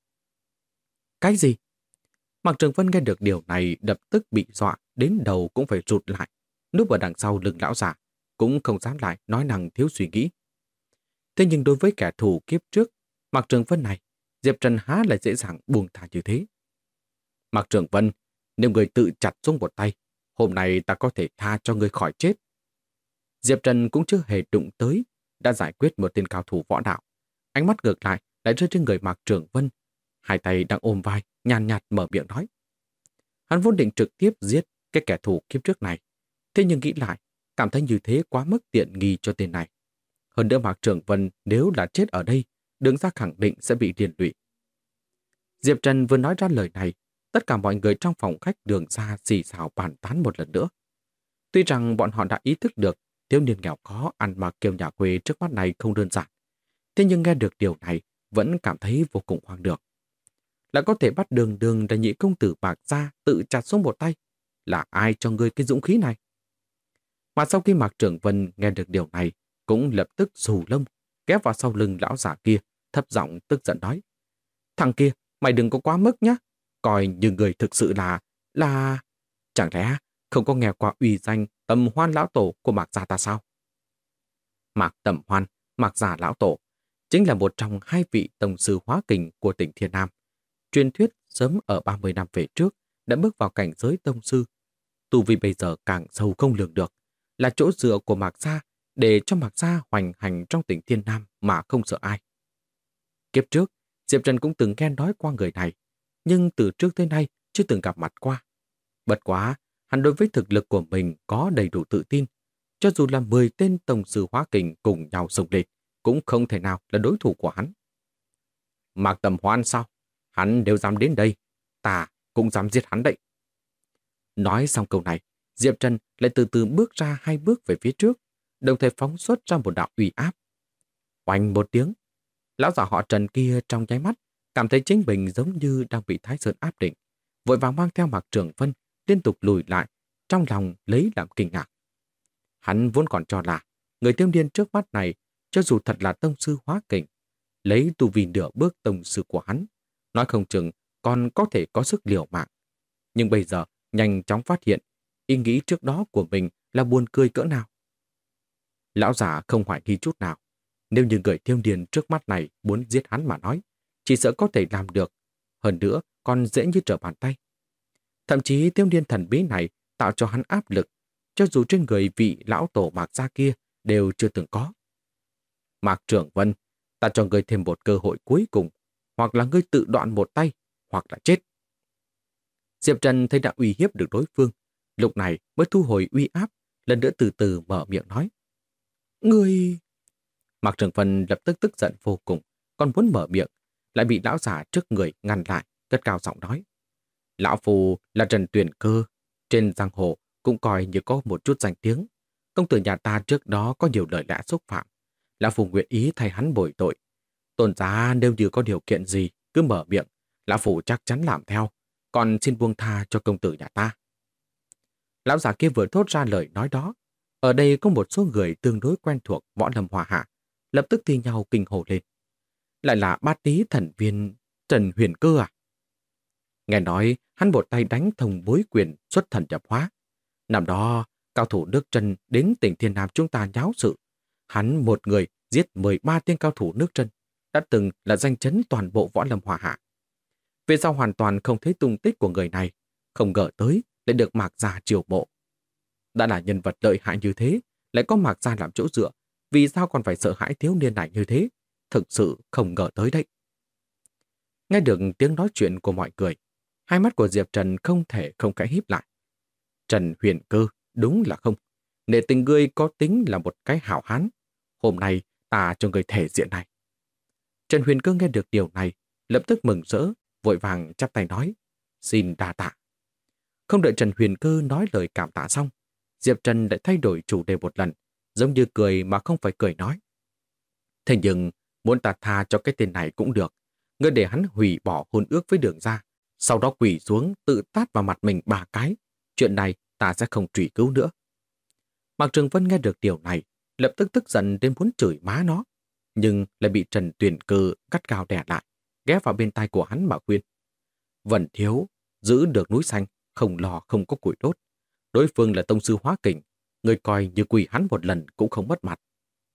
Cái gì? Mạc Trường Vân nghe được điều này lập tức bị dọa, đến đầu cũng phải rụt lại. Núp ở đằng sau lưng lão già, cũng không dám lại nói năng thiếu suy nghĩ. Thế nhưng đối với kẻ thù kiếp trước, Mạc Trường Vân này, Diệp Trần há lại dễ dàng buông thả như thế. Mạc Trường Vân, nếu người tự chặt xuống một tay, hôm nay ta có thể tha cho người khỏi chết. Diệp Trần cũng chưa hề đụng tới, đã giải quyết một tên cao thủ võ đạo. Ánh mắt ngược lại lại rơi trên người Mạc Trường Vân. Hai tay đang ôm vai, nhàn nhạt mở miệng nói. Hắn vốn định trực tiếp giết cái kẻ thù kiếp trước này. Thế nhưng nghĩ lại, cảm thấy như thế quá mức tiện nghi cho tên này. Hơn nữa Mạc Trường Vân nếu là chết ở đây, Đường ra khẳng định sẽ bị liên lụy. Diệp Trần vừa nói ra lời này, tất cả mọi người trong phòng khách Đường ra xì xào bàn tán một lần nữa. Tuy rằng bọn họ đã ý thức được thiếu niên nghèo khó ăn mặc kiểu nhà quê trước mắt này không đơn giản, thế nhưng nghe được điều này vẫn cảm thấy vô cùng hoang đường. Là có thể bắt Đường Đường là nhị công tử Mạc gia tự chặt xuống một tay. Là ai cho ngươi cái dũng khí này? Mà sau khi Mạc Trường Vân nghe được điều này, cũng lập tức xù lông, ghép vào sau lưng lão giả kia, thấp giọng tức giận nói. Thằng kia, mày đừng có quá mức nhá. Coi như người thực sự là... Chẳng lẽ không có nghe qua uy danh Tầm Hoan lão tổ của Mạc gia ta sao? Mạc Tầm Hoan, Mạc gia lão tổ, chính là một trong hai vị tông sư hóa kình của tỉnh Thiên Nam. Truyền thuyết sớm ở 30 năm về trước đã bước vào cảnh giới tông sư. Tu vi bây giờ càng sâu không lường được, là chỗ dựa của Mạc gia để cho Mạc gia hoành hành trong tỉnh Thiên Nam mà không sợ ai. Kiếp trước, Diệp Trần cũng từng nghe nói qua người này, nhưng từ trước tới nay chưa từng gặp mặt qua. Bất quá, hắn đối với thực lực của mình có đầy đủ tự tin. Cho dù là 10 tên tông sư hóa kình cùng nhau xông lên, cũng không thể nào là đối thủ của hắn. Mạc Tầm Hoan sao? Hắn đều dám đến đây, ta cũng dám giết hắn đấy. Nói xong câu này, Diệp Trần lại từ từ bước ra 2 bước về phía trước, đồng thời phóng xuất ra một đạo uy áp. Oanh một tiếng, lão giả họ Trần kia trong nháy mắt cảm thấy chính mình giống như đang bị Thái Sơn áp định, vội vàng mang theo Mạc Trường Vân liên tục lùi lại, trong lòng lấy làm kinh ngạc. Hắn vốn còn cho là người thiếu niên trước mắt này, cho dù thật là tông sư hóa kình, lấy tu vi nửa bước tông sư của hắn, nói không chừng còn có thể có sức liều mạng. Nhưng bây giờ nhanh chóng phát hiện ý nghĩ trước đó của mình là buồn cười cỡ nào. Lão giả không hoài nghi chút nào. Nếu như người thiếu niên trước mắt này muốn giết hắn mà nói, chỉ sợ có thể làm được. Hơn nữa còn dễ như trở bàn tay. Thậm chí thiếu niên thần bí này tạo cho hắn áp lực, cho dù trên người vị lão tổ Mạc gia kia đều chưa từng có. Mạc Trường Vân, ta cho ngươi thêm một cơ hội cuối cùng, hoặc là ngươi tự đoạn một tay, hoặc là chết. Diệp Trần thấy đã uy hiếp được đối phương, lúc này mới thu hồi uy áp, lần nữa từ từ mở miệng nói. Ngươi... Mạc Trường Vân lập tức tức giận vô cùng, còn muốn mở miệng, lại bị lão giả trước người ngăn lại, cất cao giọng nói. Lão Phu là Trần Tuyền Cơ, trên giang hồ cũng coi như có một chút danh tiếng. Công tử nhà ta trước đó có nhiều lời lẽ xúc phạm. Lão Phu nguyện ý thay hắn bồi tội. Tôn giá nếu như có điều kiện gì, cứ mở miệng, Lão Phu chắc chắn làm theo, còn xin buông tha cho công tử nhà ta. Lão giả kia vừa thốt ra lời nói đó, ở đây có một số người tương đối quen thuộc võ lâm hòa hạ, lập tức thi nhau kinh hô lên. Lại là bát tý thần viên Trần Huyền Cơ à? Nghe nói hắn một tay đánh thông bối quyền xuất thần nhập hóa. Năm đó, cao thủ nước Trân đến tỉnh Thiên Nam chúng ta nháo sự. Hắn một người giết 13 tên cao thủ nước Trân, đã từng là danh chấn toàn bộ võ lâm hòa hạ. Về sau hoàn toàn không thấy tung tích của người này, không ngờ tới lại được Mạc gia chiều mộ. Đã là nhân vật lợi hại như thế, lại có Mạc gia làm chỗ dựa, vì sao còn phải sợ hãi thiếu niên này như thế? Thực sự không ngờ tới đấy. Nghe được tiếng nói chuyện của mọi người, hai mắt của Diệp Trần không thể không khẽ híp lại. Trần Huyền Cơ, đúng là không. Nể tình ngươi có tính là một cái hảo hán. Hôm nay ta cho ngươi thể diện này. Trần Huyền Cơ nghe được điều này, lập tức mừng rỡ, vội vàng chắp tay nói. Xin đa tạ. Không đợi Trần Huyền Cơ nói lời cảm tạ xong, Diệp Trần lại thay đổi chủ đề một lần, giống như cười mà không phải cười nói. Thế nhưng, muốn ta tha cho cái tên này cũng được. Ngươi để hắn hủy bỏ hôn ước với Đường gia, sau đó quỳ xuống tự tát vào mặt mình 3 cái. Chuyện này ta sẽ không truy cứu nữa. Mạc Trường Vân nghe được điều này, lập tức tức giận đến muốn chửi má nó, nhưng lại bị Trần Tuyền Cơ cắt cao đè lại, ghé vào bên tai của hắn mà khuyên. Vân thiếu, giữ được núi xanh, không lo không có củi đốt. Đối phương là tông sư hóa kình, người coi như quỳ hắn một lần cũng không mất mặt.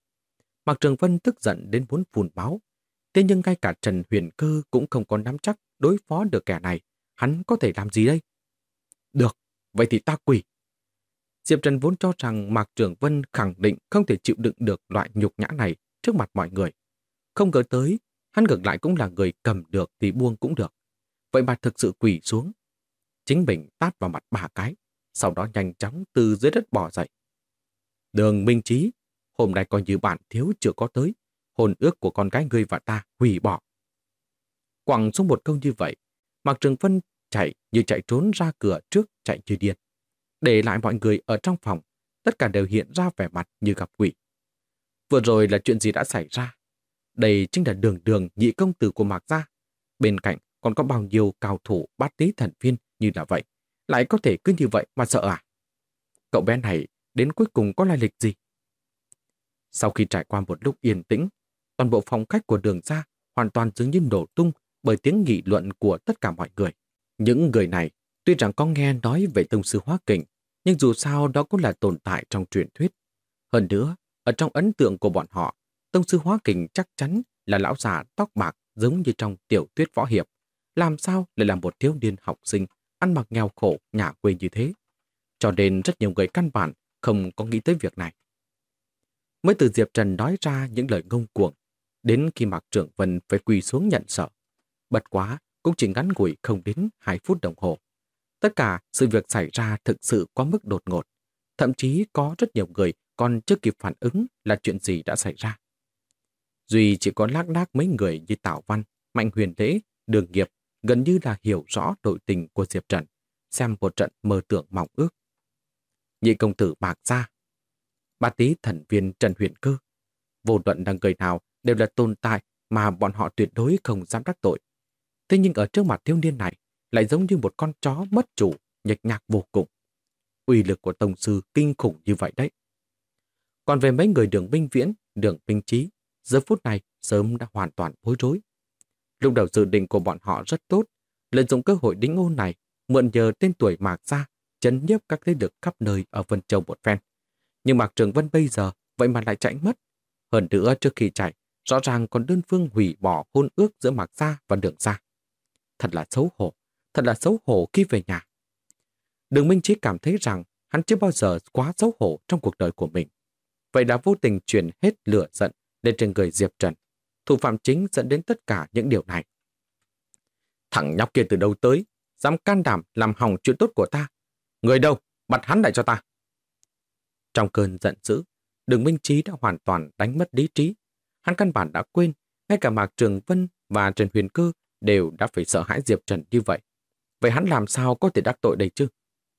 Mạc Trường Vân tức giận đến muốn phun máu, thế nhưng ngay cả Trần Huyền Cơ cũng không có nắm chắc đối phó được kẻ này, hắn có thể làm gì đây? Được, vậy thì ta quỳ. Diệp Trần vốn cho rằng Mạc Trường Vân khẳng định không thể chịu đựng được loại nhục nhã này trước mặt mọi người. Không ngờ tới, hắn ngược lại cũng là người cầm được thì buông cũng được. Vậy mà thực sự quỳ xuống. Chính mình tát vào mặt 3 cái, sau đó nhanh chóng từ dưới đất bò dậy. Đường Minh Chí, hôm nay coi như bản thiếu chưa có tới, hôn ước của con gái ngươi và ta hủy bỏ. Quẳng xuống một câu như vậy, Mạc Trường Vân chạy như chạy trốn ra cửa trước, chạy như điên. Để lại mọi người ở trong phòng, tất cả đều hiện ra vẻ mặt như gặp quỷ. Vừa rồi là chuyện gì đã xảy ra? Đây chính là Đường Đường, nhị công tử của Mạc gia. Bên cạnh còn có bao nhiêu cao thủ bát tý thần viên như là vậy, lại có thể cứ như vậy mà sợ à? Cậu bé này đến cuối cùng có lai lịch gì? Sau khi trải qua một lúc yên tĩnh, toàn bộ phòng khách của Đường gia hoàn toàn dường như nổ tung bởi tiếng nghị luận của tất cả mọi người. Những người này tuy rằng có nghe nói về tông sư Hóa Kình, nhưng dù sao đó cũng là tồn tại trong truyền thuyết. Hơn nữa, ở trong ấn tượng của bọn họ, tông sư Hóa Kình chắc chắn là lão già tóc bạc giống như trong tiểu thuyết võ hiệp. Làm sao lại là một thiếu niên học sinh ăn mặc nghèo khổ nhà quê như thế? Cho nên rất nhiều người căn bản không có nghĩ tới việc này. Mới từ Diệp Trần nói ra những lời ngông cuồng, đến khi Mạc Trưởng Vân phải quỳ xuống nhận sợ. Bật quá cũng chỉ ngắn ngủi không đến 2 phút đồng hồ. Tất cả sự việc xảy ra thực sự quá mức đột ngột. Thậm chí có rất nhiều người còn chưa kịp phản ứng là chuyện gì đã xảy ra. Duy chỉ có lác đác mấy người như Tảo Văn, Mạnh Huyền Lễ, Đường Nghiệp gần như là hiểu rõ nội tình của Diệp Trần, xem một trận mơ tưởng mộng ước. Nhị công tử Mạc gia, bát tý thần viên Trần Huyền Cơ, vô luận là người nào đều là tồn tại mà bọn họ tuyệt đối không dám đắc tội. Thế nhưng ở trước mặt thiếu niên này lại giống như một con chó mất chủ, nhếch nhác vô cùng. Uy lực của tông sư kinh khủng như vậy đấy. Còn về mấy người Đường Minh Viễn, Đường Minh Chí, giờ phút này sớm đã hoàn toàn bối rối. Lúc đầu dự định của bọn họ rất tốt, lợi dụng cơ hội đính ôn này, mượn nhờ tên tuổi Mạc gia, chấn nhiếp các thế lực khắp nơi ở Vân Châu một phen. Nhưng Mạc Trường Vân bây giờ vậy mà lại chạy mất. Hơn nữa trước khi chạy, rõ ràng còn đơn phương hủy bỏ hôn ước giữa Mạc gia và Đường gia. Thật là xấu hổ khi về nhà. Đường Minh Chí cảm thấy rằng hắn chưa bao giờ quá xấu hổ trong cuộc đời của mình. Vậy đã vô tình chuyển hết lửa giận lên trên người Diệp Trần. Thủ phạm chính dẫn đến tất cả những điều này. Thằng nhóc kia từ đâu tới, dám can đảm làm hỏng chuyện tốt của ta. Người đâu, bắt hắn lại cho ta. Trong cơn giận dữ, Đường Minh Chí đã hoàn toàn đánh mất lý trí. Hắn căn bản đã quên, ngay cả Mạc Trường Vân và Trần Huyền Cơ đều đã phải sợ hãi Diệp Trần như vậy. Vậy hắn làm sao có thể đắc tội đây chứ?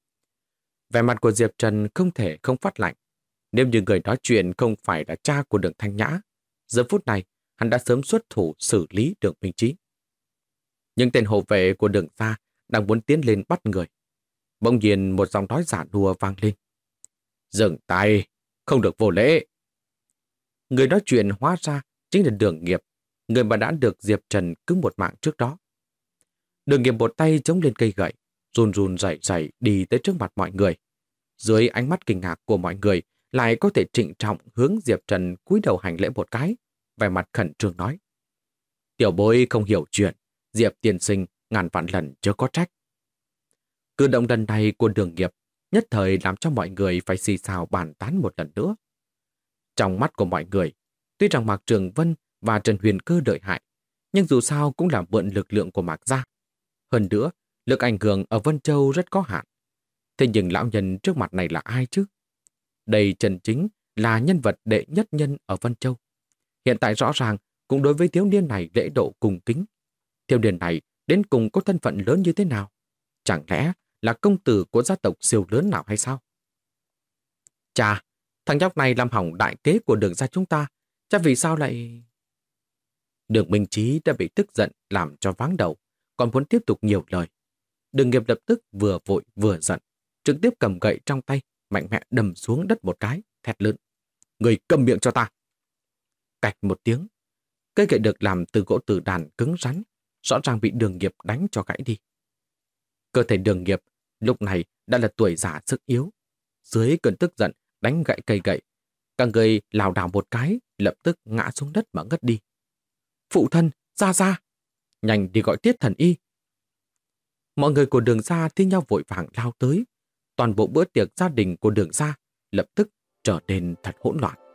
Vẻ mặt của Diệp Trần không thể không phát lạnh. Nếu như người nói chuyện không phải là cha của Đường Thanh Nhã, giờ phút này hắn đã sớm xuất thủ xử lý Đường Minh Chí. Nhưng tên hộ vệ của Đường gia đang muốn tiến lên bắt người. Bỗng nhiên một giọng nói giả đùa vang lên. Dừng tay, không được vô lễ. Người nói chuyện hóa ra chính là Đường Nghiệp, người mà đã được Diệp Trần cứu một mạng trước đó. Đường Nghiệp một tay chống lên cây gậy, run run rẩy rẩy đi tới trước mặt mọi người. Dưới ánh mắt kinh ngạc của mọi người, lại có thể trịnh trọng hướng Diệp Trần cúi đầu hành lễ một cái, vẻ mặt khẩn trương nói. Tiểu bối không hiểu chuyện, Diệp tiên sinh ngàn vạn lần chưa có trách. Cử động lần này của Đường Nghiệp nhất thời làm cho mọi người phải xì xào bàn tán một lần nữa. Trong mắt của mọi người, tuy rằng Mạc Trường Vân và Trần Huyền Cơ đợi hại, nhưng dù sao cũng là mượn lực lượng của Mạc gia. Hơn nữa, lực ảnh hưởng ở Vân Châu rất có hạn. Thế nhưng lão nhân trước mặt này là ai chứ? Đây chân chính là nhân vật đệ nhất nhân ở Vân Châu. Hiện tại rõ ràng cũng đối với thiếu niên này lễ độ cùng kính. Thiếu niên này đến cùng có thân phận lớn như thế nào? Chẳng lẽ là công tử của gia tộc siêu lớn nào hay sao? Chà, thằng nhóc này làm hỏng đại kế của Đường gia chúng ta. Chà vì sao lại... Đường Minh Chí đã bị tức giận làm cho váng đầu, còn muốn tiếp tục nhiều lời. Đường Nghiệp lập tức vừa vội vừa giận, trực tiếp cầm gậy trong tay, mạnh mẽ đâm xuống đất một cái, thét lớn. Người câm miệng cho ta! Cạch một tiếng, cây gậy được làm từ gỗ tử đàn cứng rắn, rõ ràng bị Đường Nghiệp đánh cho gãy đi. Cơ thể Đường Nghiệp lúc này đã là tuổi già sức yếu. Dưới cơn tức giận đánh gãy cây gậy, cả người lảo đảo một cái, lập tức ngã xuống đất mà ngất đi. Phụ thân, ra! Nhanh đi gọi Tiết thần y. Mọi người của Đường gia thi nhau vội vàng lao tới. Toàn bộ bữa tiệc gia đình của Đường gia lập tức trở nên thật hỗn loạn.